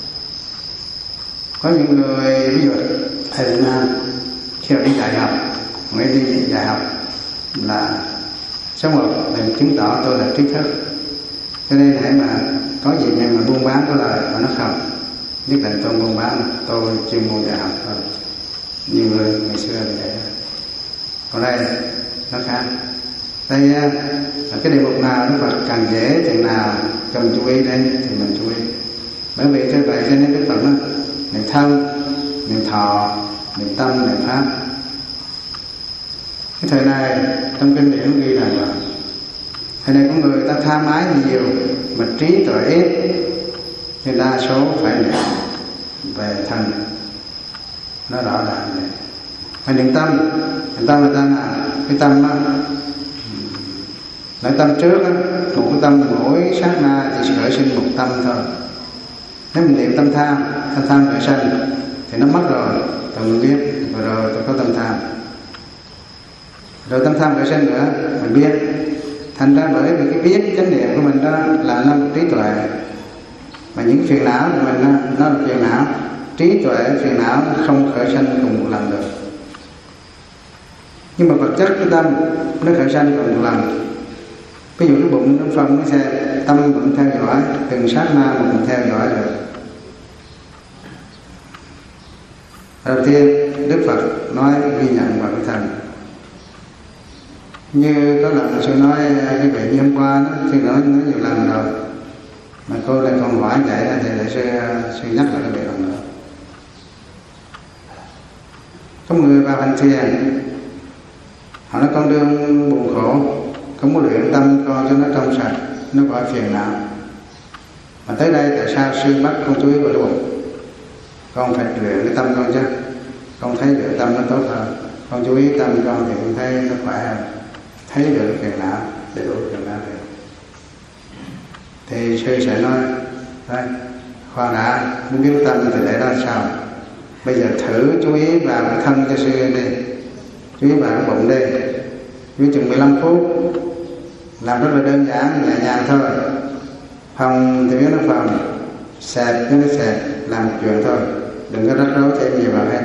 Có những người ví dụ ở Việt Nam khi họ đi đại học, người đi đại học là số một là chứng tỏ tôi là trí thức, cho nên hãy mà có gì nhưng mà buôn bán có lời mà nó không, nhất định tôi buôn bán, tôi chuyên môn đại học thôi. Nhiều người ngày xưa là vậy. Còn đây nó khác. Đây là cái đề mục nào nó Phật càng dễ chừng nào cần chú ý đây thì mình chú ý. Bởi vì thế vậy cho nên Đức Phật nó niệm thân, niệm thọ, niệm tâm, niệm pháp. Cái thời này trong kinh điển ghi rằng là thời này có người ta tham ái nhiều mà trí tuệ ít, nên đa số phải niệm về thân. Nó rõ ràng này. Phải niệm tâm, niệm tâm là ta nào? Cái tâm á, nói tâm trước á, một cái tâm mỗi sát na chỉ khởi sinh một tâm thôi. Nếu mình niệm tâm tham, tâm tham khởi sinh thì nó mất rồi, tôi mình biết vừa rồi tôi có tâm tham. Rồi tâm tham khởi sinh nữa, mình biết. Thành ra bởi vì cái biết chánh niệm của mình đó là nó một trí tuệ. Mà những phiền não của mình đó, nó là phiền não. Trí tuệ, phiền não không khởi sinh cùng một lần được. Nhưng mà vật chất cái tâm nó khởi sinh cùng một lần. Ví dụ cái bụng nó phân cái xe, tâm vẫn theo dõi, từng sát na mà cũng theo dõi được. Đầu tiên Đức Phật nói ghi nhận vào cái thân. Như có lần sư nói cái vị như hôm qua đó, sư nói, nói nhiều lần rồi, mà cô lại còn hỏi vậy thì lại sư, sư nhắc lại cái vị lần nữa. Có người vào hành thiền, họ nói con đương buồn khổ, không có luyện tâm con cho nó trong sạch, nó gọi phiền não. Mà tới đây tại sao sư bắt con chú ý vào bụng? Con phải luyện cái tâm con chứ, con thấy luyện tâm nó tốt hơn, con chú ý tâm con thì con thấy nó khỏe hơn, thấy được phiền não để đủ phiền não được. Thì sư sẽ nói đấy, khoan đã, muốn biết tâm thì để đó sao? Bây giờ thử chú ý vào cái thân cho sư đi, chú ý vào cái bụng đi, chú ý chừng mười lăm phút, làm rất là đơn giản, nhẹ nhàng thôi. Phòng thì biết nó phòng, xẹp cho nó xẹp, làm một chuyện thôi, đừng có rắc rối thêm nhiều vào hết.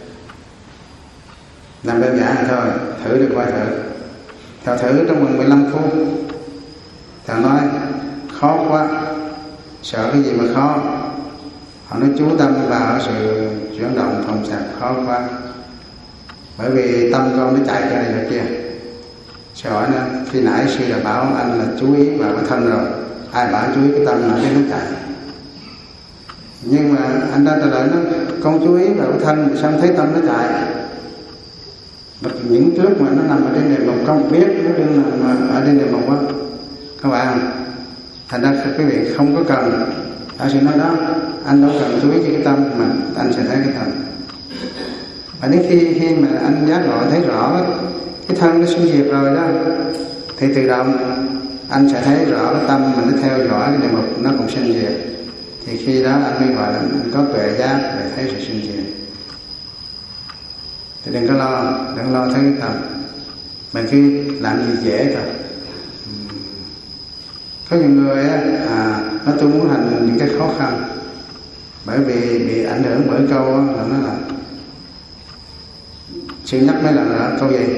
Làm đơn giản thôi, thử được qua thử. Thảo thử trong vòng mười lăm phút. Thảo nói khó quá, sợ cái gì mà khó. Họ nói chú tâm vào sự chuyển động phòng xẹp khó quá. Bởi vì tâm con nó chạy cái này rồi kia. Sư hỏi nữa, khi nãy sư đã bảo anh là chú ý vào cái thân rồi, ai bảo chú ý cái tâm là cái nó chạy. Nhưng mà anh ta trả lời nó, con chú ý vào cái thân thì sao thấy tâm nó chạy. Và những lúc mà nó nằm ở trên nền mộc không biết nó đừng nằm ở trên nền mộc á, các bạn. Thành ra quý vị không có cần, ở sự nói đó, anh đâu cần chú ý cho cái tâm mà anh sẽ thấy cái thân. Và đến khi khi mà anh giác ngộ thấy rõ cái thân nó sinh diệt rồi đó, thì tự động anh sẽ thấy rõ cái tâm mình nó theo dõi cái đề mục nó cũng sinh diệt. Thì khi đó anh mới gọi là anh có tuệ giác để thấy sự sinh diệt. Thì đừng có lo, đừng lo thấy cái tâm. Mình cứ làm gì dễ thôi. Có nhiều người á, à, nói tôi muốn hành những cái khó khăn, bởi vì bị ảnh hưởng bởi câu á, là nó là sư nhắc mấy lần là câu gì?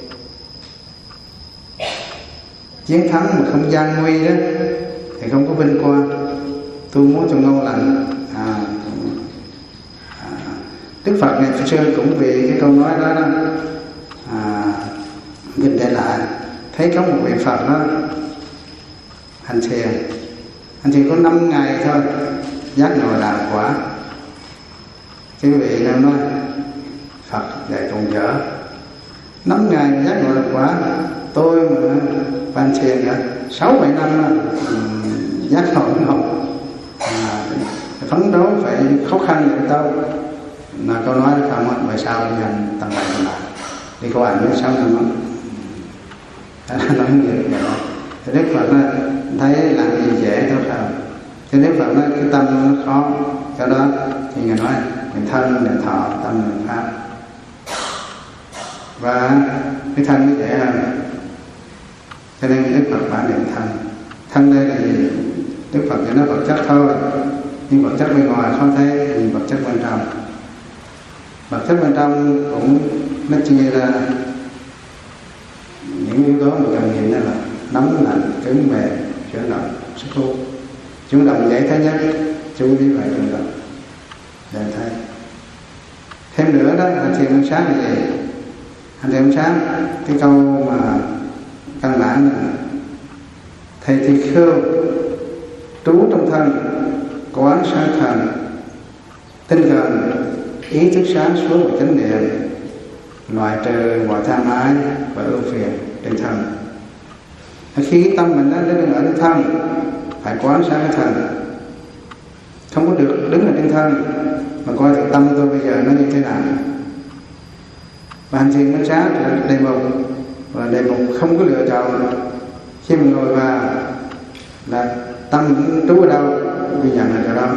Chiến thắng mà không gian nguy đó thì không có vinh quang. Tôi muốn cho ngon lành. À, à, Đức Phật này Phật sư cũng vì cái câu nói đó, đó à, nhìn để lại thấy có một vị Phật đó hành thiền, hành thiền có năm ngày thôi giác ngộ đạo quả. cái vị nào nói Phật dạy còn dở, năm ngày mà giác ngộ được quả. Tôi mà ban thiền đã sáu bảy năm giác ngộ không, à, phấn đấu phải khó khăn để đâu mà câu nói không á, vậy sao bây giờ tầm này tầm lại đi có ảnh với sáu năm đó nói nhiều vậy đó. Thì Đức Phật nói, thấy làm gì dễ thôi sao? Thì Đức Phật nói cái tâm nó khó, cho đó thì Ngài nói mình thân, mình thọ, tâm, mình pháp, và cái thân mới dễ hơn. Cho nên Đức Phật bảo niệm thân. Thân đây là gì? Đức Phật chỉ nói vật chất thôi, nhưng vật chất bên ngoài khó thấy, nhưng vật chất bên trong, vật chất bên trong cũng nó chia ra những yếu tố mà cần nhìn, đó là nóng, lạnh, cứng, mềm, chuyển động, sức hút. Chuyển động dễ thấy nhất, chú ý vào chuyển động để thấy. Thêm nữa đó là thiền ánh sáng là gì? Hành thiền ánh sáng, cái câu mà căn bản là thầy thì khưu trú trong thân, quán sát thần, tinh thần ý thức sáng suốt và chánh niệm, loại trừ mọi tham ái và ưu phiền trên thân. Khi tâm mình đã đứng ở trên thân, phải quán sát cái thân, không có được đứng ở trên thân mà coi thực tâm tôi bây giờ nó như thế nào. Và hành thiền nó sáng là đề mục, và đề mục không có lựa chọn. Khi mình ngồi vào là tâm trú ở đâu, ghi nhận ở chỗ đó,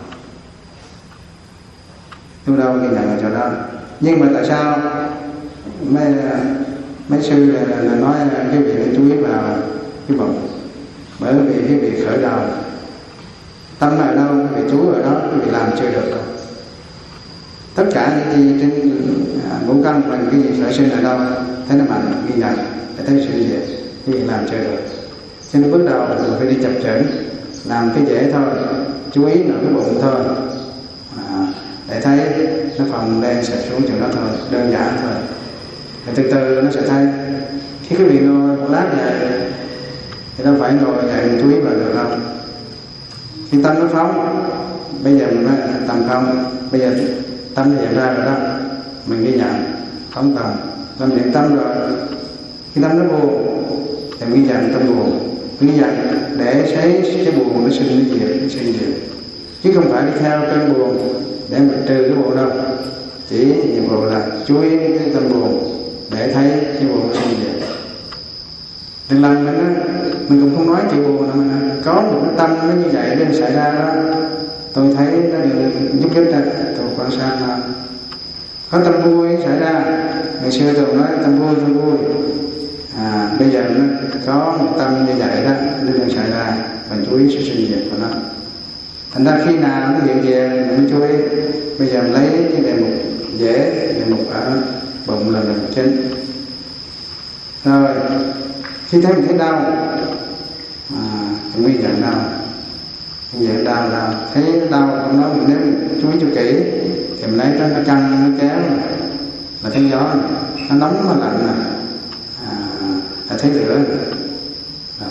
trú đâu ghi nhận ở chỗ đó. Nhưng mà tại sao mấy mấy sư là, là nói cái vị này chú ý vào cái bụng? Bởi vì cái vị khởi đầu, tâm ở đâu cái vị chú ở đó, cái vị làm chưa được đâu. Tất cả những gì trên ngũ căn và cái gì khởi sinh ở đâu thấy nó mạnh ghi nhận để thấy sự gì cái gì làm chưa được. Cho nên bước đầu mình phải đi chập chững, làm cái dễ thôi, chú ý vào cái bụng thôi, à, để thấy nó phồng lên sẽ xuống chỗ đó thôi, đơn giản thôi. Và từ từ nó sẽ thấy. Khi cái vị ngồi một lát vậy thì đâu phải ngồi vậy mình chú ý vào được không? Khi tâm nó phóng, bây giờ mình nói tầm không, bây giờ tâm nó hiện ra rồi đó, mình ghi nhận phóng tầm, tâm niệm tâm rồi. Khi tâm nó buồn thì mình ghi nhận tâm buồn, ghi nhận để thấy cái buồn nó sinh cái diệt, nó sinh diệt, chứ không phải đi theo cơn buồn để mình trừ cái buồn đâu. Chỉ nhiệm vụ là chú ý cái tâm buồn để thấy cái buồn nó sinh diệt. Lần lần mình á, mình cũng không nói chuyện buồn đâu, mình có một cái tâm nó như vậy nên xảy ra đó, tôi thấy nó được giúp ích ra, tôi quan sát nó. Có tâm vui xảy ra, ngày xưa tôi nói tâm vui, tâm vui, à, bây giờ nó có một tâm như vậy đó nên nó xảy ra, mình chú ý sự sinh diệt của nó. Thành ra khi nào nó hiện về mình mới chú ý. Bây giờ mình lấy cái đề mục dễ, đề mục ở bụng là đề mục chính. Rồi khi thấy mình thấy đau, à, mình ghi nhận đau, mình nhận đau đau, thấy đau không đó, mình nếu mình chú ý cho kỹ thì mình lấy cái nó căng, nó kéo là thấy gió, nó nóng nó lạnh này, à, là thấy lửa này. À,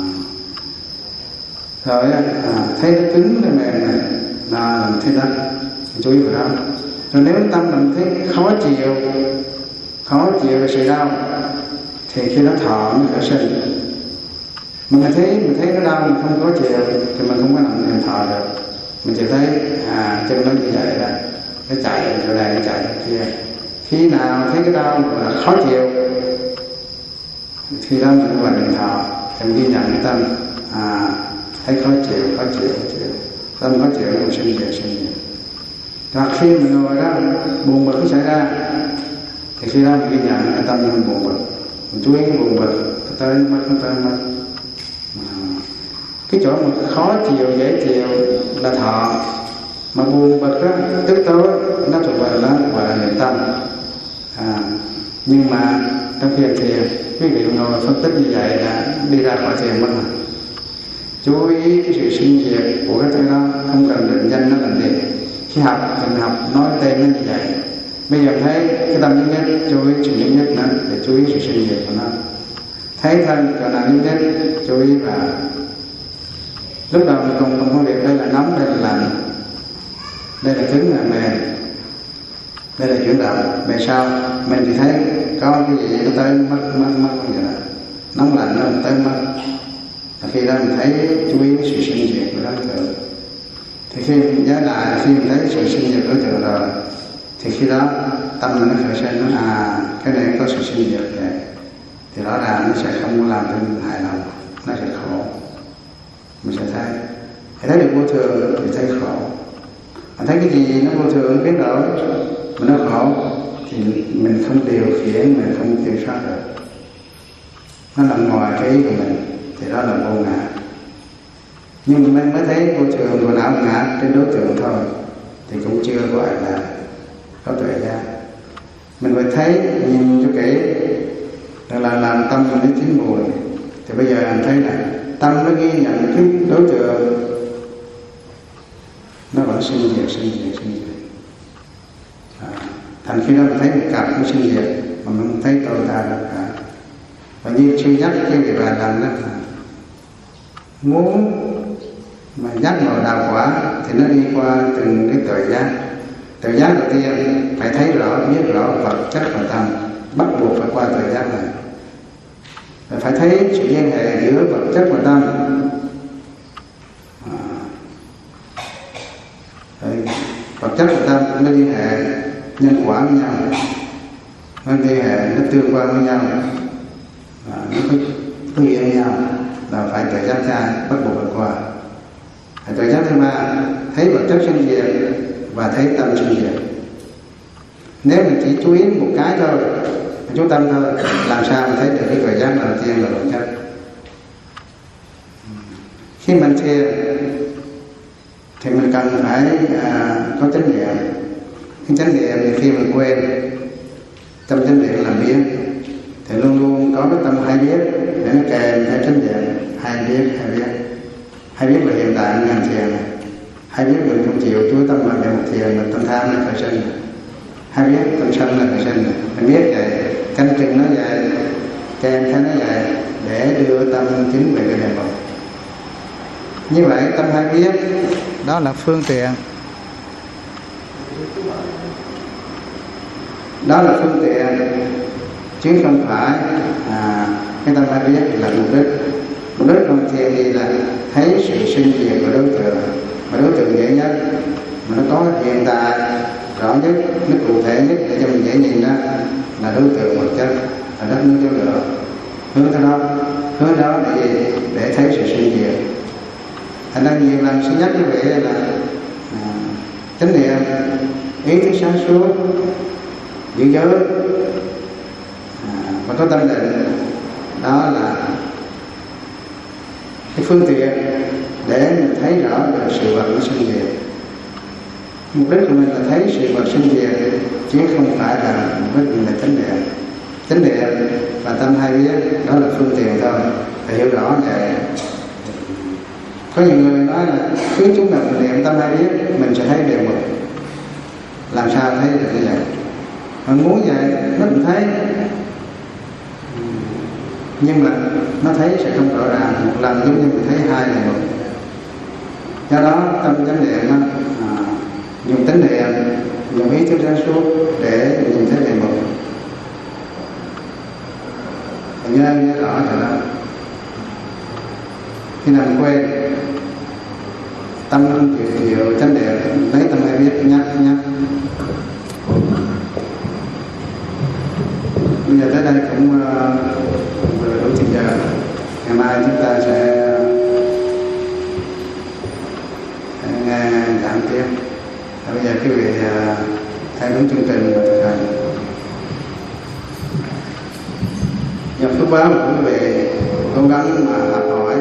rồi à, thấy nó cứng nó mềm này là mình thấy đất, mình chú ý vào đó. Rồi nếu tâm mình thấy khó chịu, khó chịu về sự đau thì khi nó thọ nó khởi sinh. Mình thấy mình thấy nó đau, mình không có chịu thì mình không có nằm niệm thọ được. Mình chỉ thấy à chân nó như vậy đó, nó chạy chỗ này, nó chạy chỗ kia. Khi nào thấy cái đau mà khó chịu thì đó mình gọi niệm thọ, thì mình ghi nhận cái tâm, à thấy khó chịu, khó chịu, khó chịu, tâm khó chịu nó sinh về, sinh về. Và khi mình ngồi đó buồn bực nó xảy ra thì khi đó mình ghi nhận cái tâm mình buồn bực, mình chú ý cái buồn bực, tới mất, nó tới mất. Cái chỗ mà khó chịu, dễ chịu là thọ, mà buồn bực đó, tức tối nó thuộc về nó gọi là niệm tâm. À, nhưng mà trong thiền thiền quý vị ngồi phân tích như vậy là đi ra khỏi thiền mất rồi. Chú ý cái sự sinh diệt của cái thứ đó, không cần định danh nó làm gì. Khi học thì mình học nói tên nó như vậy. Bây giờ thấy cái tâm thứ nhất, chú ý sự nhất nhất nữa để chú ý sự sinh diệt của nó. Thấy thân chỗ nào nhất nhất, chú ý vào. Lúc đầu mình còn không có việc đây là nóng, đây là lạnh, đây là cứng là mềm, đây là chuyển động. Về sau mình chỉ thấy có cái gì nó tới mất mất mất như vậy, nóng lạnh nó tới mất. Khi đó mình thấy chú ý sự sinh diệt của đối tượng. Thì khi nhớ lại, khi mình thấy sự sinh diệt đối tượng rồi, thì khi đó tâm mình nó khởi sinh, nó à cái này có sự sinh diệt vậy, thì rõ ràng nó sẽ không có làm cho mình hài lòng, nó sẽ khổ. Mình sẽ thấy, thấy được vô thường thì thấy khổ. Mà thấy cái gì nó vô thường, biến đổi mà nó khổ thì mình không điều khiển, mình không kiểm soát được, nó nằm ngoài cái ý của mình, thì đó là vô ngã. Nhưng mình mới thấy vô thường của não ngã trên đối tượng thôi, thì cũng chưa gọi là có tuệ giác. Mình phải thấy, nhìn cho kỹ, là làm tâm mình nó chín mùi. Thì bây giờ mình thấy là tâm nó ghi nhận cái đối tượng, nó vẫn sinh diệt, sinh diệt, sinh diệt. À, thành khi đó mình thấy một cặp cũng sinh diệt, mà mình không thấy tôi ta đâu cả. Và như sư nhắc cái việc là làm đó, muốn mà dắt vào đạo quả thì nó đi qua từng cái tuệ giác. Tuệ giác đầu tiên phải thấy rõ, biết rõ vật chất và tâm, bắt buộc phải qua tuệ giác này. Phải thấy sự liên hệ giữa vật chất và tâm. À, vật chất và tâm nó liên hệ nhân quả với nhau, nó liên hệ, nó tương quan với nhau, à, nó có có nghĩa với nhau, là phải tuệ giác hai bắt buộc phải qua. Tuệ giác thứ ba thấy vật chất sinh diệt và thấy tâm sinh diệt. Nếu mình chỉ chú ý một cái thôi, chú tâm thôi, làm sao mình thấy được cái tuệ giác đầu tiên là vật chất. Khi mình thiền thì mình cần phải à, có chánh niệm. Cái chánh niệm thì khi mình quên, tâm chánh niệm làm biết, thì luôn luôn có cái tâm hay biết để nó kèm theo chánh niệm. Hay biết, hay biết, hay biết là hiện tại mình làm thiền này, hay biết mình không chịu chú tâm vào để một thiền, mình tâm tham nó khởi sinh, hay biết tâm sân là khởi sinh, mình biết vậy, canh chừng nó vậy, kèm theo nó vậy để đưa tâm chính về cái đề mục. Như vậy tâm hay biết đó là phương tiện, đó là phương tiện chứ không phải à, cái tâm hay biết là mục đích. Mục đích trong thiền thì là thấy sự sinh diệt của đối tượng, mà đối tượng dễ nhất, mà nó có hiện tại rõ nhất, nó cụ thể nhất để cho mình dễ nhìn ra là đối tượng vật chất, là đất nước chỗ lửa. Hướng theo đó, hướng đó để gì? Để thấy sự sinh diệt. Thành ra nhiều lần sẽ nhắc như vậy là à, chánh niệm, ý thức sáng suốt, giữ giới à, và có tâm định, đó là cái phương tiện để mình thấy rõ được sự vật nó sinh diệt. Mục đích của mình là thấy sự vật sinh diệt, chứ không phải là mục đích mình là chánh niệm. Chánh niệm và tâm hay biết đó là phương tiện thôi, phải hiểu rõ vậy. Có nhiều người nói là cứ chúng ta niệm tâm hay biết mình sẽ thấy đều mực. Làm sao thấy được như vậy? Mình muốn vậy nó cũng thấy, nhưng mà nó thấy sẽ không rõ ràng. Một lần giống như mình thấy hai này một. Do đó tâm chánh niệm nó à, dùng chánh niệm, dùng ý thức sáng suốt để nhìn thấy đề mục. Nhớ nhớ rõ rồi đó. Khi nào mình quên, tâm không chịu chịu chánh niệm, lấy tâm hay biết nhắc nhắc. Bây giờ tới đây cũng vừa đủ chín giờ. Ngày mai chúng ta sẽ nghe giảng tiếp. Bây giờ quý vị theo đúng chương trình và thực hành. Nhập phước báo của quý vị cố gắng mà học hỏi,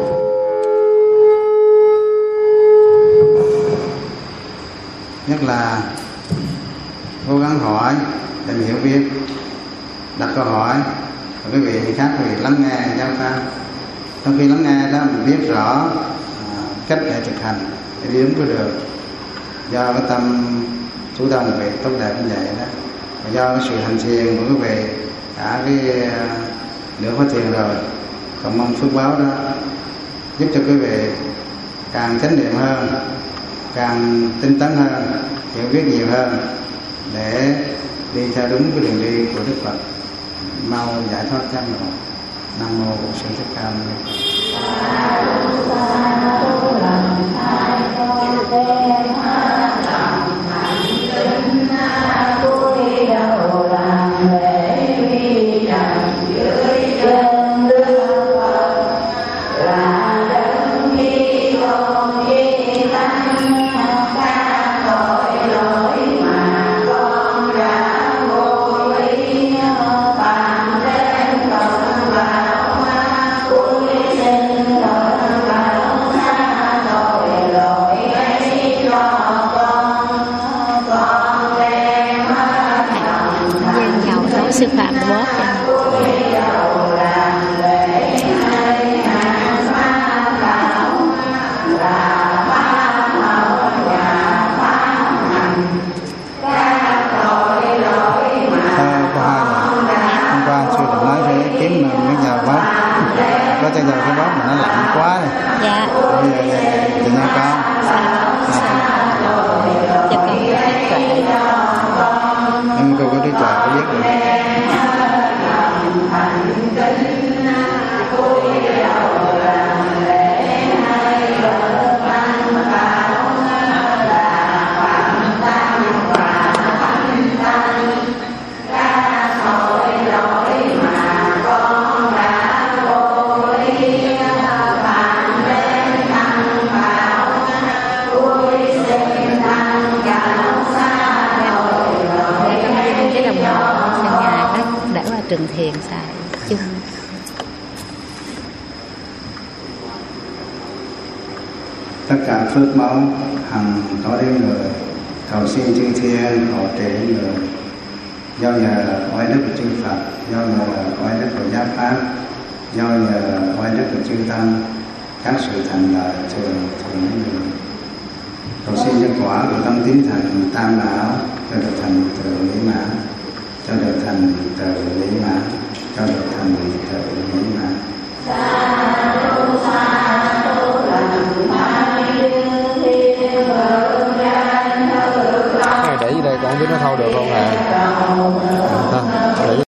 nhất là cố gắng hỏi, tìm hiểu biết, đặt câu hỏi, và quý vị thì khác quý vị lắng nghe giáo pháp. Trong khi lắng nghe đó mình biết rõ à, cách để thực hành để đi đúng cái đường. Do cái tâm chú tâm về tốt đẹp như vậy đó, và do cái sự hành thiền của quý vị cả cái nửa khóa thiền rồi, còn mong phước báo đó giúp cho quý vị càng chánh niệm hơn, càng tinh tấn hơn, hiểu biết nhiều hơn, để đi theo đúng cái đường đi của Đức Phật, mau giải thoát giác ngộ. Nam mô Bổn Sư Thích Ca Mâu Ni sư phạm bớt có cho giờ cái bóp mà nó lạnh quá này. Dạ. Bây giờ thì nha con. Cho con có trí tuệ. Nhưng cô có trí tuệ có biết được. Trừng thiền xài chung. Tất cả phước báo hằng có đến người, cầu xin chư thiên hộ trì đến người. Do nhờ oai đức của chư Phật, do nhờ oai đức của Giác Pháp, do nhờ oai đức của chư Tăng, các sự thành lợi thường thường đến người. Cầu xin nhân quả của tâm tín thành tam bảo cho được thành tựu mỹ mãn, cho được thành tựu